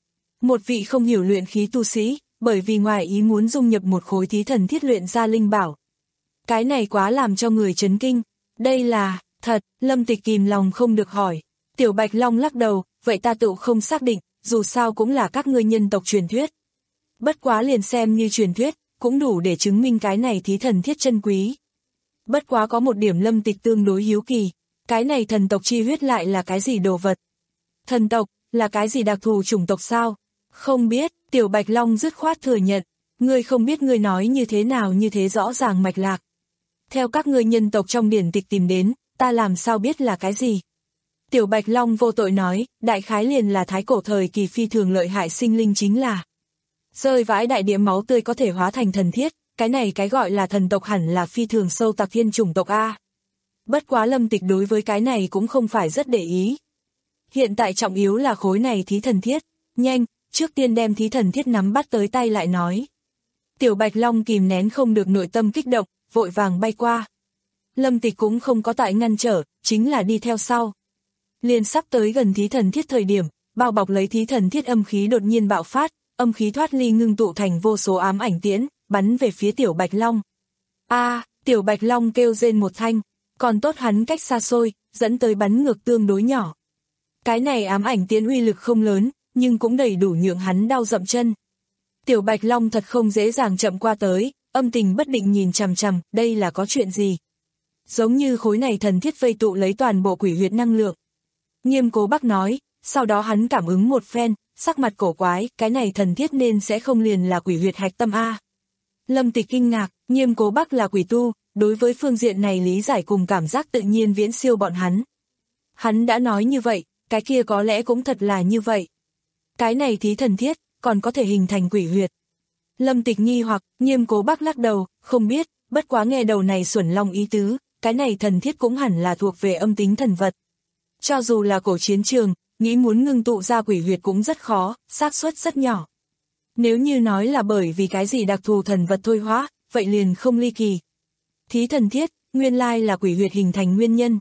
Một vị không hiểu luyện khí tu sĩ, bởi vì ngoài ý muốn dung nhập một khối thí thần thiết luyện ra linh bảo. Cái này quá làm cho người chấn kinh. Đây là, thật, Lâm Tịch kìm lòng không được hỏi. Tiểu Bạch Long lắc đầu, vậy ta tự không xác định, dù sao cũng là các ngươi nhân tộc truyền thuyết. Bất quá liền xem như truyền thuyết, cũng đủ để chứng minh cái này thí thần thiết chân quý. Bất quá có một điểm Lâm Tịch tương đối hiếu kỳ, cái này thần tộc chi huyết lại là cái gì đồ vật? Thần tộc, là cái gì đặc thù chủng tộc sao? Không biết, Tiểu Bạch Long dứt khoát thừa nhận, ngươi không biết ngươi nói như thế nào như thế rõ ràng mạch lạc. Theo các ngươi nhân tộc trong điển tịch tìm đến, ta làm sao biết là cái gì? Tiểu Bạch Long vô tội nói, đại khái liền là thái cổ thời kỳ phi thường lợi hại sinh linh chính là rơi vãi đại địa máu tươi có thể hóa thành thần thiết, cái này cái gọi là thần tộc hẳn là phi thường sâu tặc thiên chủng tộc A. Bất quá Lâm Tịch đối với cái này cũng không phải rất để ý. Hiện tại trọng yếu là khối này thí thần thiết, nhanh, trước tiên đem thí thần thiết nắm bắt tới tay lại nói. Tiểu Bạch Long kìm nén không được nội tâm kích động, vội vàng bay qua. Lâm Tịch cũng không có tại ngăn trở, chính là đi theo sau. Liền sắp tới gần thí thần thiết thời điểm, bao bọc lấy thí thần thiết âm khí đột nhiên bạo phát, âm khí thoát ly ngưng tụ thành vô số ám ảnh tiễn, bắn về phía Tiểu Bạch Long. A, à, Tiểu Bạch Long kêu rên một thanh, còn tốt hắn cách xa xôi, dẫn tới bắn ngược tương đối nhỏ. Cái này ám ảnh tiễn uy lực không lớn, nhưng cũng đầy đủ nhượng hắn đau dậm chân. Tiểu Bạch Long thật không dễ dàng chậm qua tới, âm tình bất định nhìn chằm chằm, đây là có chuyện gì? Giống như khối này thần thiết vây tụ lấy toàn bộ quỷ huyệt năng lượng. Nghiêm Cố Bắc nói, sau đó hắn cảm ứng một phen, sắc mặt cổ quái, cái này thần thiết nên sẽ không liền là quỷ huyệt hạch tâm A. Lâm Tịch kinh ngạc, Nghiêm Cố Bắc là quỷ tu, đối với phương diện này lý giải cùng cảm giác tự nhiên viễn siêu bọn hắn. Hắn đã nói như vậy, cái kia có lẽ cũng thật là như vậy. Cái này thí thần thiết, còn có thể hình thành quỷ huyệt. Lâm Tịch nghi hoặc, Nghiêm Cố Bắc lắc đầu, không biết, bất quá nghe đầu này xuẩn long ý tứ, cái này thần thiết cũng hẳn là thuộc về âm tính thần vật. Cho dù là cổ chiến trường, nghĩ muốn ngưng tụ ra quỷ huyệt cũng rất khó, xác suất rất nhỏ. Nếu như nói là bởi vì cái gì đặc thù thần vật thôi hóa, vậy liền không ly kỳ. Thí thần thiết, nguyên lai là quỷ huyệt hình thành nguyên nhân.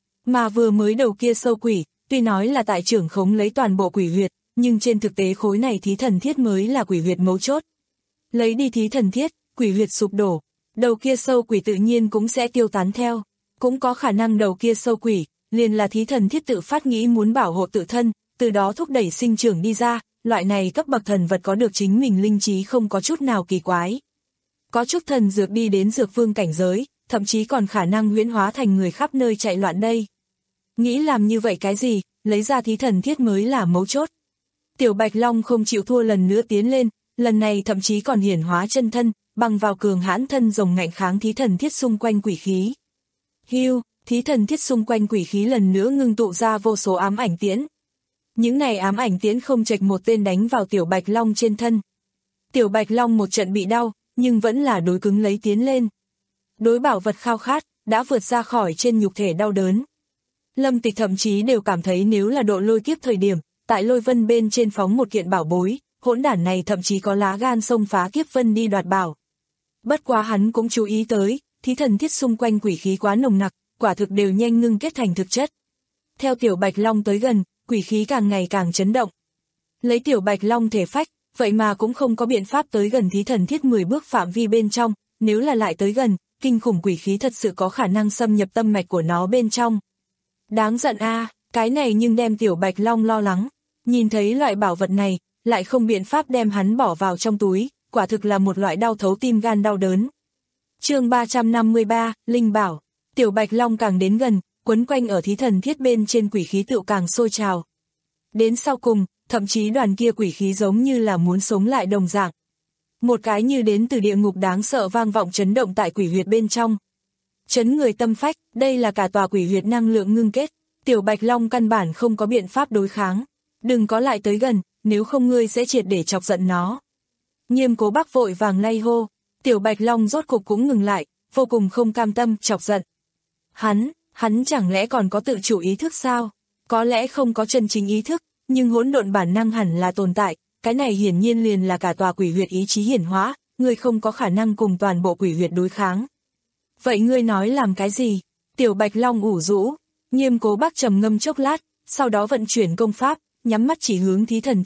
Mà vừa mới đầu kia sâu quỷ, tuy nói là tại trưởng khống lấy toàn bộ quỷ huyệt, nhưng trên thực tế khối này thí thần thiết mới là quỷ huyệt mấu chốt. Lấy đi thí thần thiết, quỷ huyệt sụp đổ, đầu kia sâu quỷ tự nhiên cũng sẽ tiêu tán theo. Cũng có khả năng đầu kia sâu quỷ, liền là thí thần thiết tự phát nghĩ muốn bảo hộ tự thân, từ đó thúc đẩy sinh trưởng đi ra, loại này cấp bậc thần vật có được chính mình linh trí không có chút nào kỳ quái. Có chút thần dược đi đến dược vương cảnh giới, thậm chí còn khả năng huyễn hóa thành người khắp nơi chạy loạn đây. Nghĩ làm như vậy cái gì, lấy ra thí thần thiết mới là mấu chốt. Tiểu Bạch Long không chịu thua lần nữa tiến lên, lần này thậm chí còn hiển hóa chân thân, bằng vào cường hãn thân rồng ngạnh kháng thí thần thiết xung quanh quỷ khí. Hưu, thí thần thiết xung quanh quỷ khí lần nữa ngưng tụ ra vô số ám ảnh tiễn. Những này ám ảnh tiễn không chệch một tên đánh vào Tiểu Bạch Long trên thân. Tiểu Bạch Long một trận bị đau, nhưng vẫn là đối cứng lấy tiến lên. Đối bảo vật khao khát, đã vượt ra khỏi trên nhục thể đau đớn. Lâm Tịch thậm chí đều cảm thấy nếu là độ lôi kiếp thời điểm, tại lôi vân bên trên phóng một kiện bảo bối, hỗn đản này thậm chí có lá gan xông phá kiếp vân đi đoạt bảo. Bất quá hắn cũng chú ý tới, thí thần thiết xung quanh quỷ khí quá nồng nặc, quả thực đều nhanh ngưng kết thành thực chất. Theo Tiểu Bạch Long tới gần, quỷ khí càng ngày càng chấn động. Lấy Tiểu Bạch Long thể phách, vậy mà cũng không có biện pháp tới gần thí thần thiết mười bước phạm vi bên trong, nếu là lại tới gần, kinh khủng quỷ khí thật sự có khả năng xâm nhập tâm mạch của nó bên trong. Đáng giận a, à, cái này nhưng đem Tiểu Bạch Long lo lắng, nhìn thấy loại bảo vật này, lại không biện pháp đem hắn bỏ vào trong túi, quả thực là một loại đau thấu tim gan đau đớn. Chương ba trăm năm mươi ba, Linh Bảo. Tiểu Bạch Long càng đến gần, quấn quanh ở thí thần thiết bên trên quỷ khí tựu càng sôi trào. Đến sau cùng, thậm chí đoàn kia quỷ khí giống như là muốn sống lại đồng dạng. Một cái như đến từ địa ngục đáng sợ vang vọng chấn động tại quỷ huyệt bên trong. Chấn người tâm phách, đây là cả tòa quỷ huyệt năng lượng ngưng kết, Tiểu Bạch Long căn bản không có biện pháp đối kháng. Đừng có lại tới gần, nếu không ngươi sẽ triệt để chọc giận nó. Nghiêm Cố Bắc vội vàng lay hô, Tiểu Bạch Long rốt cục cũng ngừng lại, vô cùng không cam tâm, chọc giận. Hắn, hắn chẳng lẽ còn có tự chủ ý thức sao? Có lẽ không có chân chính ý thức, nhưng hỗn độn bản năng hẳn là tồn tại, cái này hiển nhiên liền là cả tòa quỷ huyệt ý chí hiển hóa, ngươi không có khả năng cùng toàn bộ quỷ huyệt đối kháng. Vậy ngươi nói làm cái gì? Tiểu Bạch Long ủ rũ, Nghiêm Cố Bắc trầm ngâm chốc lát, sau đó vận chuyển công pháp, nhắm mắt chỉ hướng thí thần thiết,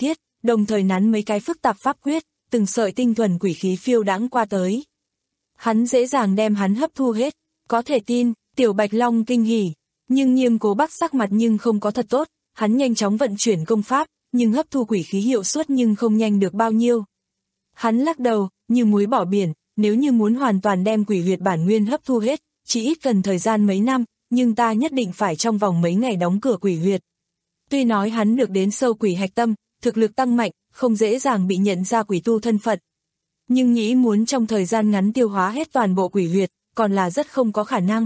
đồng thời nắn mấy cái phức tạp pháp quyết, từng sợi tinh thuần quỷ khí phiêu đãng qua tới. Hắn dễ dàng đem hắn hấp thu hết, có thể tin, Tiểu Bạch Long kinh hỉ, nhưng Nghiêm Cố Bắc sắc mặt nhưng không có thật tốt, hắn nhanh chóng vận chuyển công pháp, nhưng hấp thu quỷ khí hiệu suất nhưng không nhanh được bao nhiêu. Hắn lắc đầu, như muối bỏ biển, nếu như muốn hoàn toàn đem quỷ huyệt bản nguyên hấp thu hết, chỉ ít cần thời gian mấy năm, nhưng ta nhất định phải trong vòng mấy ngày đóng cửa quỷ huyệt. Tuy nói hắn được đến sâu quỷ hạch tâm, thực lực tăng mạnh, không dễ dàng bị nhận ra quỷ tu thân phận. Nhưng nghĩ muốn trong thời gian ngắn tiêu hóa hết toàn bộ quỷ huyệt, còn là rất không có khả năng.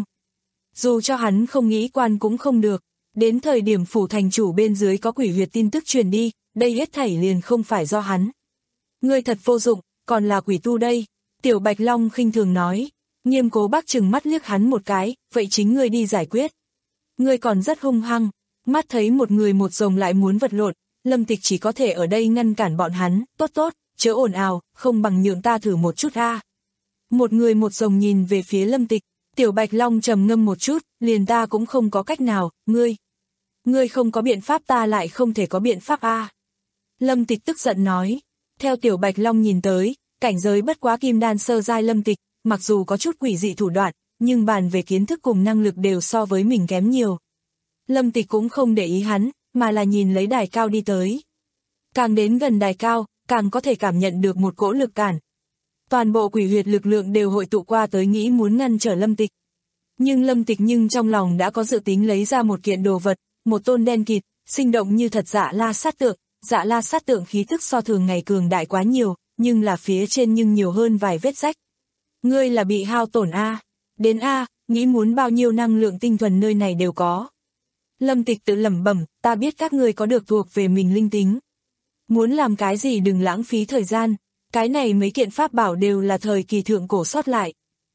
Dù cho hắn không nghĩ quan cũng không được, đến thời điểm phủ thành chủ bên dưới có quỷ huyệt tin tức truyền đi, đây hết thảy liền không phải do hắn. Ngươi thật vô dụng, còn là quỷ tu đây, Tiểu Bạch Long khinh thường nói. Nghiêm Cố Bắc trừng mắt liếc hắn một cái, vậy chính ngươi đi giải quyết. Ngươi còn rất hung hăng, mắt thấy một người một rồng lại muốn vật lộn, Lâm Tịch chỉ có thể ở đây ngăn cản bọn hắn, tốt tốt, chớ ồn ào, không bằng nhượng ta thử một chút a. Một người một rồng nhìn về phía Lâm Tịch, Tiểu Bạch Long trầm ngâm một chút, liền ta cũng không có cách nào, ngươi. Ngươi không có biện pháp ta lại không thể có biện pháp a. Lâm Tịch tức giận nói, theo Tiểu Bạch Long nhìn tới, cảnh giới bất quá kim đan sơ giai Lâm Tịch, mặc dù có chút quỷ dị thủ đoạn, nhưng bàn về kiến thức cùng năng lực đều so với mình kém nhiều. Lâm Tịch cũng không để ý hắn, mà là nhìn lấy đài cao đi tới. Càng đến gần đài cao, càng có thể cảm nhận được một cỗ lực cản. Toàn bộ quỷ huyệt lực lượng đều hội tụ qua tới nghĩ muốn ngăn trở Lâm Tịch. Nhưng Lâm Tịch nhưng trong lòng đã có dự tính lấy ra một kiện đồ vật, một tôn đen kịt, sinh động như thật Dạ La Sát Tượng. Dạ La Sát Tượng khí tức so thường ngày cường đại quá nhiều, nhưng là phía trên nhưng nhiều hơn vài vết rách. Ngươi là bị hao tổn a, đến a, nghĩ muốn bao nhiêu năng lượng tinh thuần nơi này đều có. Lâm Tịch tự lẩm bẩm, ta biết các ngươi có được thuộc về mình linh tính. Muốn làm cái gì đừng lãng phí thời gian, cái này mấy kiện pháp bảo đều là thời kỳ thượng cổ sót lại.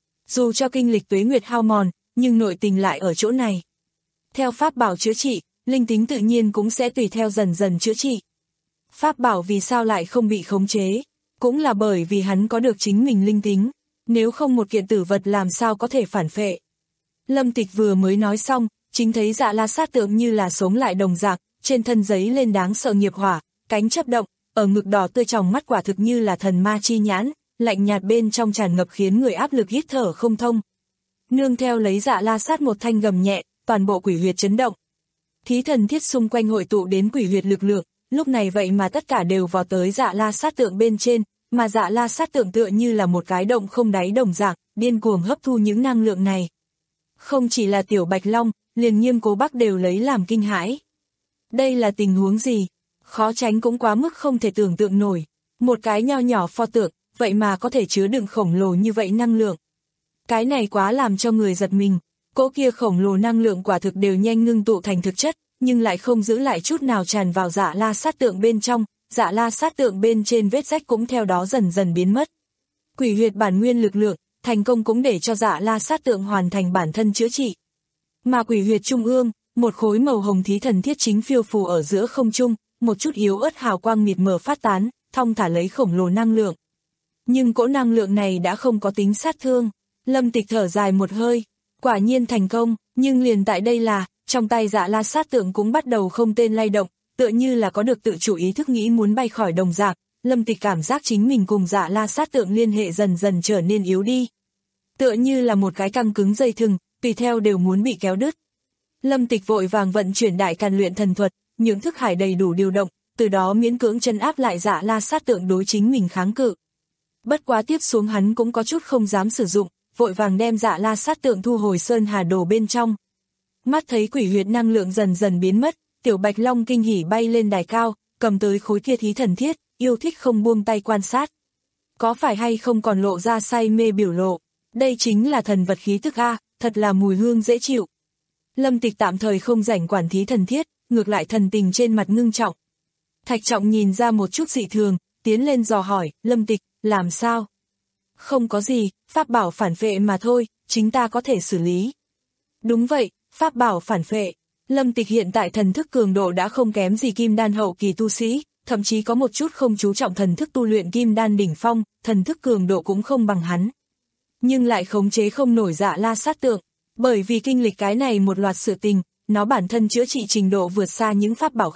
Dù cho kinh lịch tuế nguyệt hao mòn, nhưng nội tình lại ở chỗ này. Theo pháp bảo chữa trị, linh tính tự nhiên cũng sẽ tùy theo dần dần chữa trị. Pháp bảo vì sao lại không bị khống chế, cũng là bởi vì hắn có được chính mình linh tính, nếu không một kiện tử vật làm sao có thể phản phệ. Lâm Tịch vừa mới nói xong, chính thấy Dạ La Sát Tượng như là sống lại đồng dạng, trên thân giấy lên đáng sợ nghiệp hỏa, cánh chớp động, ở ngực đỏ tươi tròng mắt quả thực như là thần ma chi nhãn, lạnh nhạt bên trong tràn ngập khiến người áp lực hít thở không thông. Nương theo lấy Dạ La Sát một thanh gầm nhẹ, toàn bộ quỷ huyệt chấn động. Thí thần thiết xung quanh hội tụ đến quỷ huyệt lực lượng, lúc này vậy mà tất cả đều vào tới Dạ La Sát Tượng bên trên, mà Dạ La Sát Tượng tựa như là một cái động không đáy đồng dạng, điên cuồng hấp thu những năng lượng này. Không chỉ là Tiểu Bạch Long, liền Nghiêm Cố Bắc đều lấy làm kinh hãi. Đây là tình huống gì? Khó tránh cũng quá mức không thể tưởng tượng nổi. Một cái nho nhỏ pho tượng, vậy mà có thể chứa đựng khổng lồ như vậy năng lượng. Cái này quá làm cho người giật mình. Cỗ kia khổng lồ năng lượng quả thực đều nhanh ngưng tụ thành thực chất, nhưng lại không giữ lại chút nào tràn vào Dạ La Sát Tượng bên trong. Dạ La Sát Tượng bên trên vết rách cũng theo đó dần dần biến mất. Quỷ huyệt bản nguyên lực lượng, thành công cũng để cho Dạ La Sát Tượng hoàn thành bản thân chữa trị. Mà quỷ huyệt trung ương, một khối màu hồng thí thần thiết chính phiêu phù ở giữa không trung, một chút yếu ớt hào quang mịt mờ phát tán, thong thả lấy khổng lồ năng lượng. Nhưng cỗ năng lượng này đã không có tính sát thương. Lâm Tịch thở dài một hơi, quả nhiên thành công, nhưng liền tại đây là, trong tay Dạ La Sát Tượng cũng bắt đầu không tên lay động, tựa như là có được tự chủ ý thức nghĩ muốn bay khỏi đồng dạng. Lâm Tịch cảm giác chính mình cùng Dạ La Sát Tượng liên hệ dần dần trở nên yếu đi. Tựa như là một cái căng cứng dây thừng, tùy theo đều muốn bị kéo đứt. Lâm Tịch vội vàng vận chuyển đại càn luyện thần thuật, những thức hải đầy đủ điều động, từ đó miễn cưỡng chân áp lại Dạ La Sát Tượng đối chính mình kháng cự. Bất quá tiếp xuống hắn cũng có chút không dám sử dụng, vội vàng đem Dạ La Sát Tượng thu hồi sơn hà đồ bên trong. Mắt thấy quỷ huyệt năng lượng dần dần biến mất, Tiểu Bạch Long kinh hỉ bay lên đài cao, cầm tới khối kia thí thần thiết, yêu thích không buông tay quan sát. Có phải hay không còn lộ ra say mê biểu lộ, đây chính là thần vật khí tức a, thật là mùi hương dễ chịu. Lâm Tịch tạm thời không rảnh quản thí thần thiết, ngược lại thần tình trên mặt ngưng trọng. Thạch Trọng nhìn ra một chút dị thường, tiến lên dò hỏi, Lâm Tịch, làm sao? Không có gì, pháp bảo phản phệ mà thôi, chính ta có thể xử lý. Đúng vậy, pháp bảo phản phệ. Lâm Tịch hiện tại thần thức cường độ đã không kém gì kim đan hậu kỳ tu sĩ, thậm chí có một chút không chú trọng thần thức tu luyện kim đan đỉnh phong, thần thức cường độ cũng không bằng hắn. Nhưng lại khống chế không nổi Dạ La Sát Tượng, bởi vì kinh lịch cái này một loạt sự tình, nó bản thân chữa trị trình độ vượt xa những pháp bảo khác,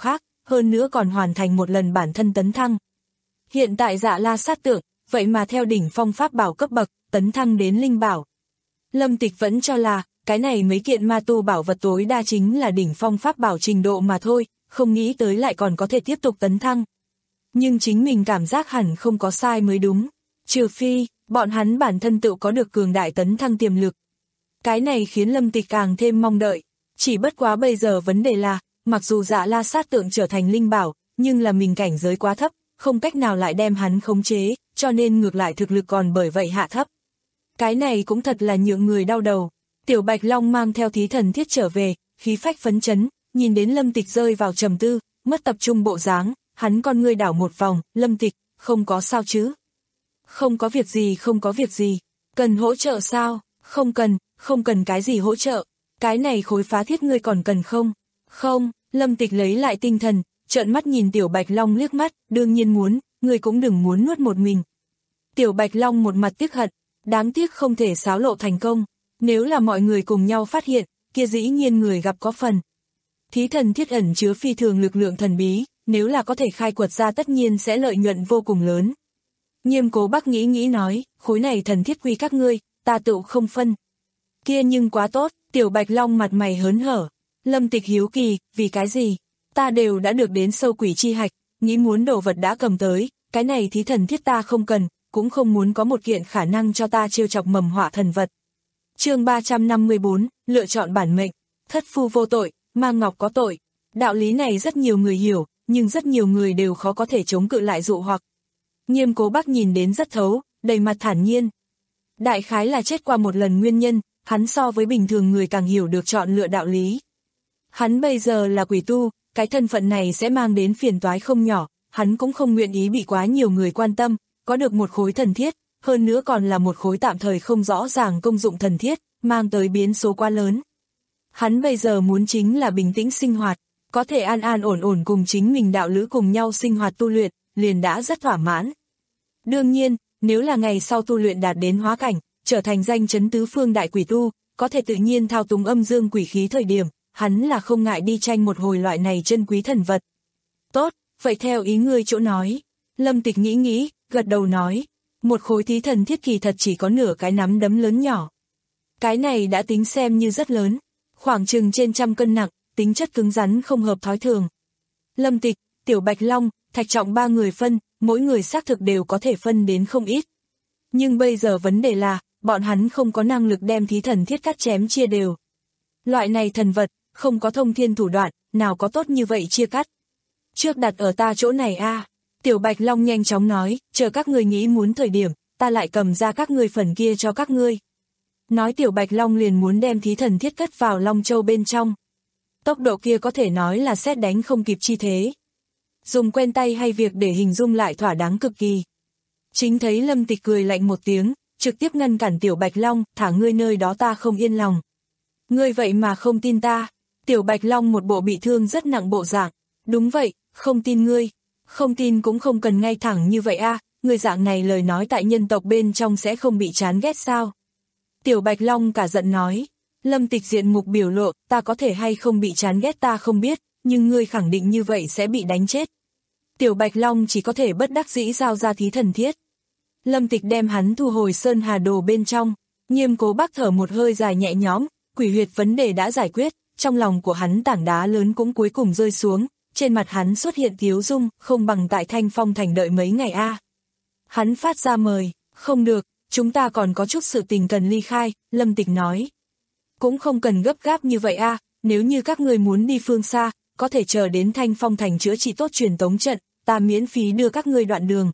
hơn nữa còn hoàn thành một lần bản thân tấn thăng. Hiện tại Dạ La Sát Tượng, vậy mà theo đỉnh phong pháp bảo cấp bậc, tấn thăng đến linh bảo. Lâm Tịch vẫn cho là, cái này mấy kiện ma tu bảo vật tối đa chính là đỉnh phong pháp bảo trình độ mà thôi, không nghĩ tới lại còn có thể tiếp tục tấn thăng. Nhưng chính mình cảm giác hẳn không có sai mới đúng, trừ phi, bọn hắn bản thân tự có được cường đại tấn thăng tiềm lực. Cái này khiến Lâm Tịch càng thêm mong đợi, chỉ bất quá bây giờ vấn đề là, mặc dù Dạ La Sát Tượng trở thành linh bảo, nhưng là mình cảnh giới quá thấp, không cách nào lại đem hắn khống chế, cho nên ngược lại thực lực còn bởi vậy hạ thấp. Cái này cũng thật là nhượng người đau đầu. Tiểu Bạch Long mang theo thí thần thiết trở về, khí phách phấn chấn, nhìn đến Lâm Tịch rơi vào trầm tư, mất tập trung bộ dáng, hắn con ngươi đảo một vòng, Lâm Tịch, không có sao chứ? Không có việc gì, không có việc gì. Cần hỗ trợ sao? Không cần, không cần cái gì hỗ trợ. Cái này khối phá thiết ngươi còn cần không? Không, Lâm Tịch lấy lại tinh thần, trợn mắt nhìn Tiểu Bạch Long liếc mắt, đương nhiên muốn, ngươi cũng đừng muốn nuốt một mình. Tiểu Bạch Long một mặt tiếc hận, đáng tiếc không thể xáo lộ thành công. Nếu là mọi người cùng nhau phát hiện, kia dĩ nhiên người gặp có phần. Thí thần thiết ẩn chứa phi thường lực lượng thần bí, nếu là có thể khai quật ra tất nhiên sẽ lợi nhuận vô cùng lớn. Nghiêm Cố Bắc nghĩ nghĩ nói, khối này thần thiết quy các ngươi, ta tự không phân. Kia nhưng quá tốt, Tiểu Bạch Long mặt mày hớn hở. Lâm Tịch hiếu kỳ, vì cái gì? Ta đều đã được đến sâu quỷ chi hạch, nghĩ muốn đồ vật đã cầm tới, cái này thí thần thiết ta không cần, cũng không muốn có một kiện khả năng cho ta trêu chọc mầm họa thần vật. Chương ba trăm năm mươi bốn, lựa chọn bản mệnh, thất phu vô tội, mang ngọc có tội. Đạo lý này rất nhiều người hiểu, nhưng rất nhiều người đều khó có thể chống cự lại dụ hoặc. Nghiêm Cố Bắc nhìn đến rất thấu, đầy mặt thản nhiên. Đại khái là chết qua một lần nguyên nhân, hắn so với bình thường người càng hiểu được chọn lựa đạo lý. Hắn bây giờ là quỷ tu, cái thân phận này sẽ mang đến phiền toái không nhỏ, hắn cũng không nguyện ý bị quá nhiều người quan tâm, có được một khối thần thiết, hơn nữa còn là một khối tạm thời không rõ ràng công dụng thần thiết, mang tới biến số quá lớn. Hắn bây giờ muốn chính là bình tĩnh sinh hoạt, có thể an an ổn ổn cùng chính mình đạo lữ cùng nhau sinh hoạt tu luyện, liền đã rất thỏa mãn. Đương nhiên, nếu là ngày sau tu luyện đạt đến hóa cảnh, trở thành danh chấn tứ phương đại quỷ tu, có thể tự nhiên thao túng âm dương quỷ khí thời điểm, hắn là không ngại đi tranh một hồi loại này chân quý thần vật. Tốt, vậy theo ý ngươi chỗ nói. Lâm Tịch nghĩ nghĩ, gật đầu nói, một khối thí thần thiết kỳ thật chỉ có nửa cái nắm đấm lớn nhỏ. Cái này đã tính xem như rất lớn, khoảng chừng trên trăm cân nặng, tính chất cứng rắn không hợp thói thường. Lâm Tịch, Tiểu Bạch Long, Thạch Trọng ba người phân, mỗi người xác thực đều có thể phân đến không ít. Nhưng bây giờ vấn đề là, bọn hắn không có năng lực đem thí thần thiết cắt chém chia đều. Loại này thần vật, không có thông thiên thủ đoạn, nào có tốt như vậy chia cắt. Trước đặt ở ta chỗ này a. À. Tiểu Bạch Long nhanh chóng nói, chờ các ngươi nghĩ muốn thời điểm, ta lại cầm ra các ngươi phần kia cho các ngươi. Nói Tiểu Bạch Long liền muốn đem thí thần thiết cất vào Long Châu bên trong. Tốc độ kia có thể nói là sét đánh không kịp chi thế. Dùng quen tay hay việc để hình dung lại thỏa đáng cực kỳ. Chính thấy Lâm Tịch cười lạnh một tiếng, trực tiếp ngăn cản Tiểu Bạch Long, thả ngươi nơi đó ta không yên lòng. Ngươi vậy mà không tin ta. Tiểu Bạch Long một bộ bị thương rất nặng bộ dạng. Đúng vậy, không tin ngươi. Không tin cũng không cần ngay thẳng như vậy a, à, người dạng này lời nói tại nhân tộc bên trong sẽ không bị chán ghét sao. Tiểu Bạch Long cả giận nói. Lâm Tịch diện mục biểu lộ, ta có thể hay không bị chán ghét ta không biết, nhưng ngươi khẳng định như vậy sẽ bị đánh chết. Tiểu Bạch Long chỉ có thể bất đắc dĩ giao ra thí thần thiết. Lâm Tịch đem hắn thu hồi Sơn Hà Đồ bên trong, Nghiêm Cố Bắc thở một hơi dài nhẹ nhõm, quỷ huyệt vấn đề đã giải quyết, trong lòng của hắn tảng đá lớn cũng cuối cùng rơi xuống, trên mặt hắn xuất hiện tiếu dung, không bằng tại Thanh Phong Thành đợi mấy ngày a. À. Hắn phát ra mời, không được, chúng ta còn có chút sự tình cần ly khai, Lâm Tịch nói. Cũng không cần gấp gáp như vậy a, à, nếu như các người muốn đi phương xa, có thể chờ đến Thanh Phong Thành chữa trị tốt truyền tống trận, ta miễn phí đưa các ngươi đoạn đường.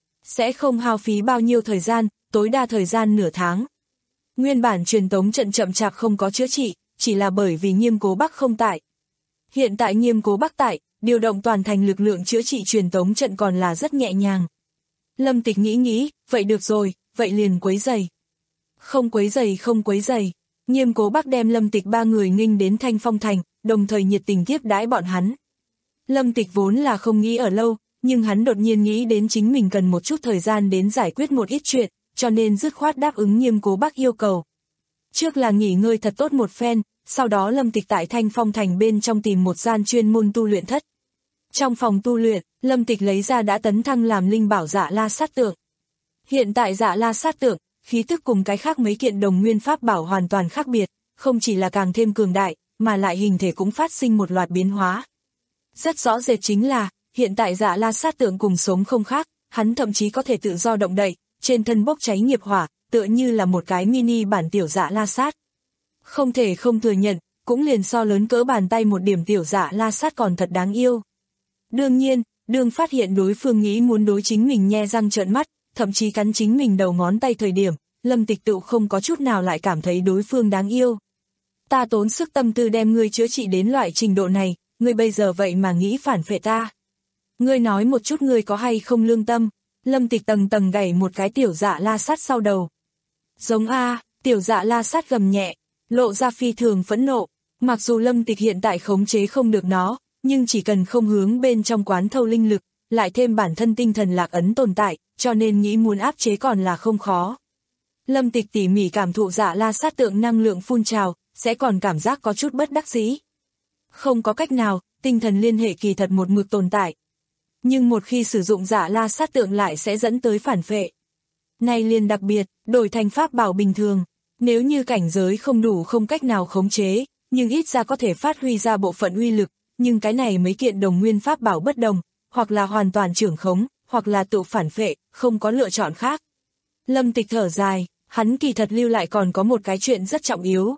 Sẽ không hao phí bao nhiêu thời gian, tối đa thời gian nửa tháng. Nguyên bản truyền tống trận chậm chạp không có chữa trị, chỉ là bởi vì Nghiêm Cố Bắc không tại. Hiện tại Nghiêm Cố Bắc tại, điều động toàn thành lực lượng chữa trị truyền tống trận còn là rất nhẹ nhàng. Lâm Tịch nghĩ nghĩ, vậy được rồi, vậy liền quấy giày. Không quấy giày không quấy giày. Nghiêm Cố Bắc đem Lâm Tịch ba người nghênh đến Thanh Phong Thành, đồng thời nhiệt tình tiếp đãi bọn hắn. Lâm Tịch vốn là không nghĩ ở lâu, nhưng hắn đột nhiên nghĩ đến chính mình cần một chút thời gian đến giải quyết một ít chuyện, cho nên dứt khoát đáp ứng Nghiêm Cố Bắc yêu cầu. Trước là nghỉ ngơi thật tốt một phen, sau đó Lâm Tịch tại Thanh Phong Thành bên trong tìm một gian chuyên môn tu luyện thất. Trong phòng tu luyện, Lâm Tịch lấy ra đã tấn thăng làm linh bảo Dạ La Sát Tượng. Hiện tại Dạ La Sát Tượng, khí tức cùng cái khác mấy kiện đồng nguyên pháp bảo hoàn toàn khác biệt, không chỉ là càng thêm cường đại, mà lại hình thể cũng phát sinh một loạt biến hóa. Rất rõ rệt chính là, hiện tại Dạ La Sát Tượng cùng sống không khác, hắn thậm chí có thể tự do động đậy, trên thân bốc cháy nghiệp hỏa, tựa như là một cái mini bản tiểu Dạ La Sát. Không thể không thừa nhận, cũng liền so lớn cỡ bàn tay một điểm tiểu Dạ La Sát còn thật đáng yêu. Đương nhiên, đương phát hiện đối phương nghĩ muốn đối chính mình nhe răng trợn mắt, thậm chí cắn chính mình đầu ngón tay thời điểm, Lâm Tịch tự không có chút nào lại cảm thấy đối phương đáng yêu. Ta tốn sức tâm tư đem ngươi chữa trị đến loại trình độ này, ngươi bây giờ vậy mà nghĩ phản phệ ta. Ngươi nói một chút ngươi có hay không lương tâm. Lâm Tịch tầng tầng gảy một cái tiểu Dạ La Sát sau đầu. Giống a, tiểu Dạ La Sát gầm nhẹ, lộ ra phi thường phẫn nộ. Mặc dù Lâm Tịch hiện tại khống chế không được nó, nhưng chỉ cần không hướng bên trong quán thâu linh lực, lại thêm bản thân tinh thần lạc ấn tồn tại, cho nên nghĩ muốn áp chế còn là không khó. Lâm Tịch tỉ mỉ cảm thụ Dạ La Sát Tượng năng lượng phun trào, sẽ còn cảm giác có chút bất đắc dĩ. Không có cách nào, tinh thần liên hệ kỳ thật một mực tồn tại. Nhưng một khi sử dụng Dạ La Sát Tượng lại sẽ dẫn tới phản phệ. Này liền đặc biệt, đổi thành pháp bảo bình thường, nếu như cảnh giới không đủ không cách nào khống chế, nhưng ít ra có thể phát huy ra bộ phận uy lực, nhưng cái này mấy kiện đồng nguyên pháp bảo bất đồng, hoặc là hoàn toàn trưởng khống, hoặc là tự phản phệ, không có lựa chọn khác. Lâm Tịch thở dài, hắn kỳ thật lưu lại còn có một cái chuyện rất trọng yếu.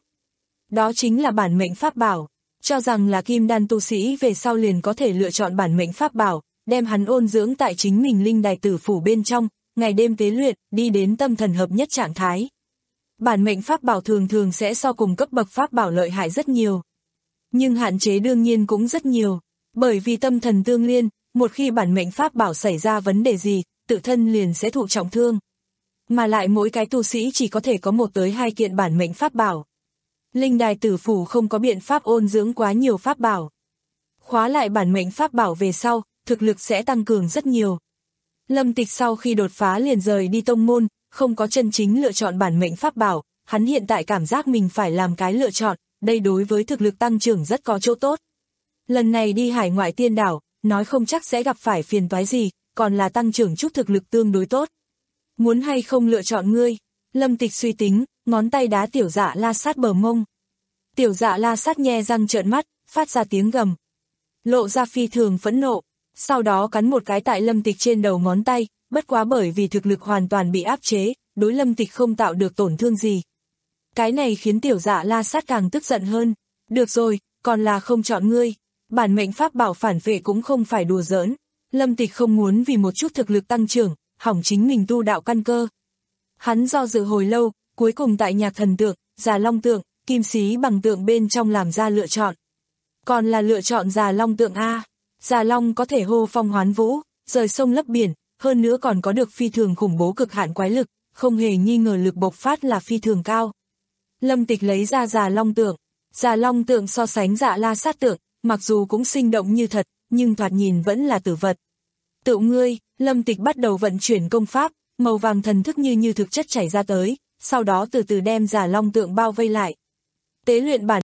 Đó chính là bản mệnh pháp bảo, cho rằng là kim đan tu sĩ về sau liền có thể lựa chọn bản mệnh pháp bảo, đem hắn ôn dưỡng tại chính mình linh đài tử phủ bên trong, ngày đêm tế luyện, đi đến tâm thần hợp nhất trạng thái. Bản mệnh pháp bảo thường thường sẽ so cùng cấp bậc pháp bảo lợi hại rất nhiều. Nhưng hạn chế đương nhiên cũng rất nhiều, bởi vì tâm thần tương liên, một khi bản mệnh pháp bảo xảy ra vấn đề gì, tự thân liền sẽ thụ trọng thương. Mà lại mỗi cái tu sĩ chỉ có thể có một tới hai kiện bản mệnh pháp bảo. Linh đài tử phủ không có biện pháp ôn dưỡng quá nhiều pháp bảo. Khóa lại bản mệnh pháp bảo về sau, thực lực sẽ tăng cường rất nhiều. Lâm Tịch sau khi đột phá liền rời đi tông môn, không có chân chính lựa chọn bản mệnh pháp bảo, hắn hiện tại cảm giác mình phải làm cái lựa chọn, đây đối với thực lực tăng trưởng rất có chỗ tốt. Lần này đi hải ngoại tiên đảo, nói không chắc sẽ gặp phải phiền toái gì, còn là tăng trưởng chút thực lực tương đối tốt. Muốn hay không lựa chọn ngươi? Lâm Tịch suy tính, ngón tay đá tiểu Dạ La Sát bờ mông. Tiểu Dạ La Sát nhe răng trợn mắt, phát ra tiếng gầm. Lộ ra phi thường phẫn nộ, sau đó cắn một cái tại Lâm Tịch trên đầu ngón tay, bất quá bởi vì thực lực hoàn toàn bị áp chế, đối Lâm Tịch không tạo được tổn thương gì. Cái này khiến tiểu Dạ La Sát càng tức giận hơn. Được rồi, còn là không chọn ngươi. Bản mệnh pháp bảo phản phệ cũng không phải đùa giỡn. Lâm Tịch không muốn vì một chút thực lực tăng trưởng, hỏng chính mình tu đạo căn cơ. Hắn do dự hồi lâu, cuối cùng tại Nhạc Thần Tượng, Già Long Tượng, Kim Xí Bằng Tượng bên trong làm ra lựa chọn. Còn là lựa chọn Già Long Tượng A. Già Long có thể hô phong hoán vũ, rời sông lấp biển, hơn nữa còn có được phi thường khủng bố cực hạn quái lực, không hề nghi ngờ lực bộc phát là phi thường cao. Lâm Tịch lấy ra Già Long Tượng. Già Long Tượng so sánh Dạ La Sát Tượng, mặc dù cũng sinh động như thật, nhưng thoạt nhìn vẫn là tử vật. Tự ngươi, Lâm Tịch bắt đầu vận chuyển công pháp, màu vàng thần thức như như thực chất chảy ra tới, sau đó từ từ đem Già Long Tượng bao vây lại. Tế luyện bản.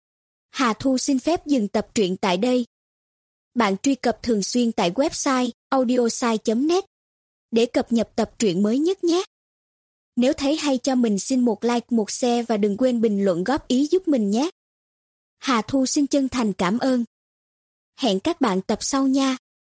Hà Thu xin phép dừng tập truyện tại đây. Bạn truy cập thường xuyên tại website audiosai chấm net để cập nhật tập truyện mới nhất nhé. Nếu thấy hay cho mình xin một like, một share và đừng quên bình luận góp ý giúp mình nhé. Hà Thu xin chân thành cảm ơn. Hẹn các bạn tập sau nha.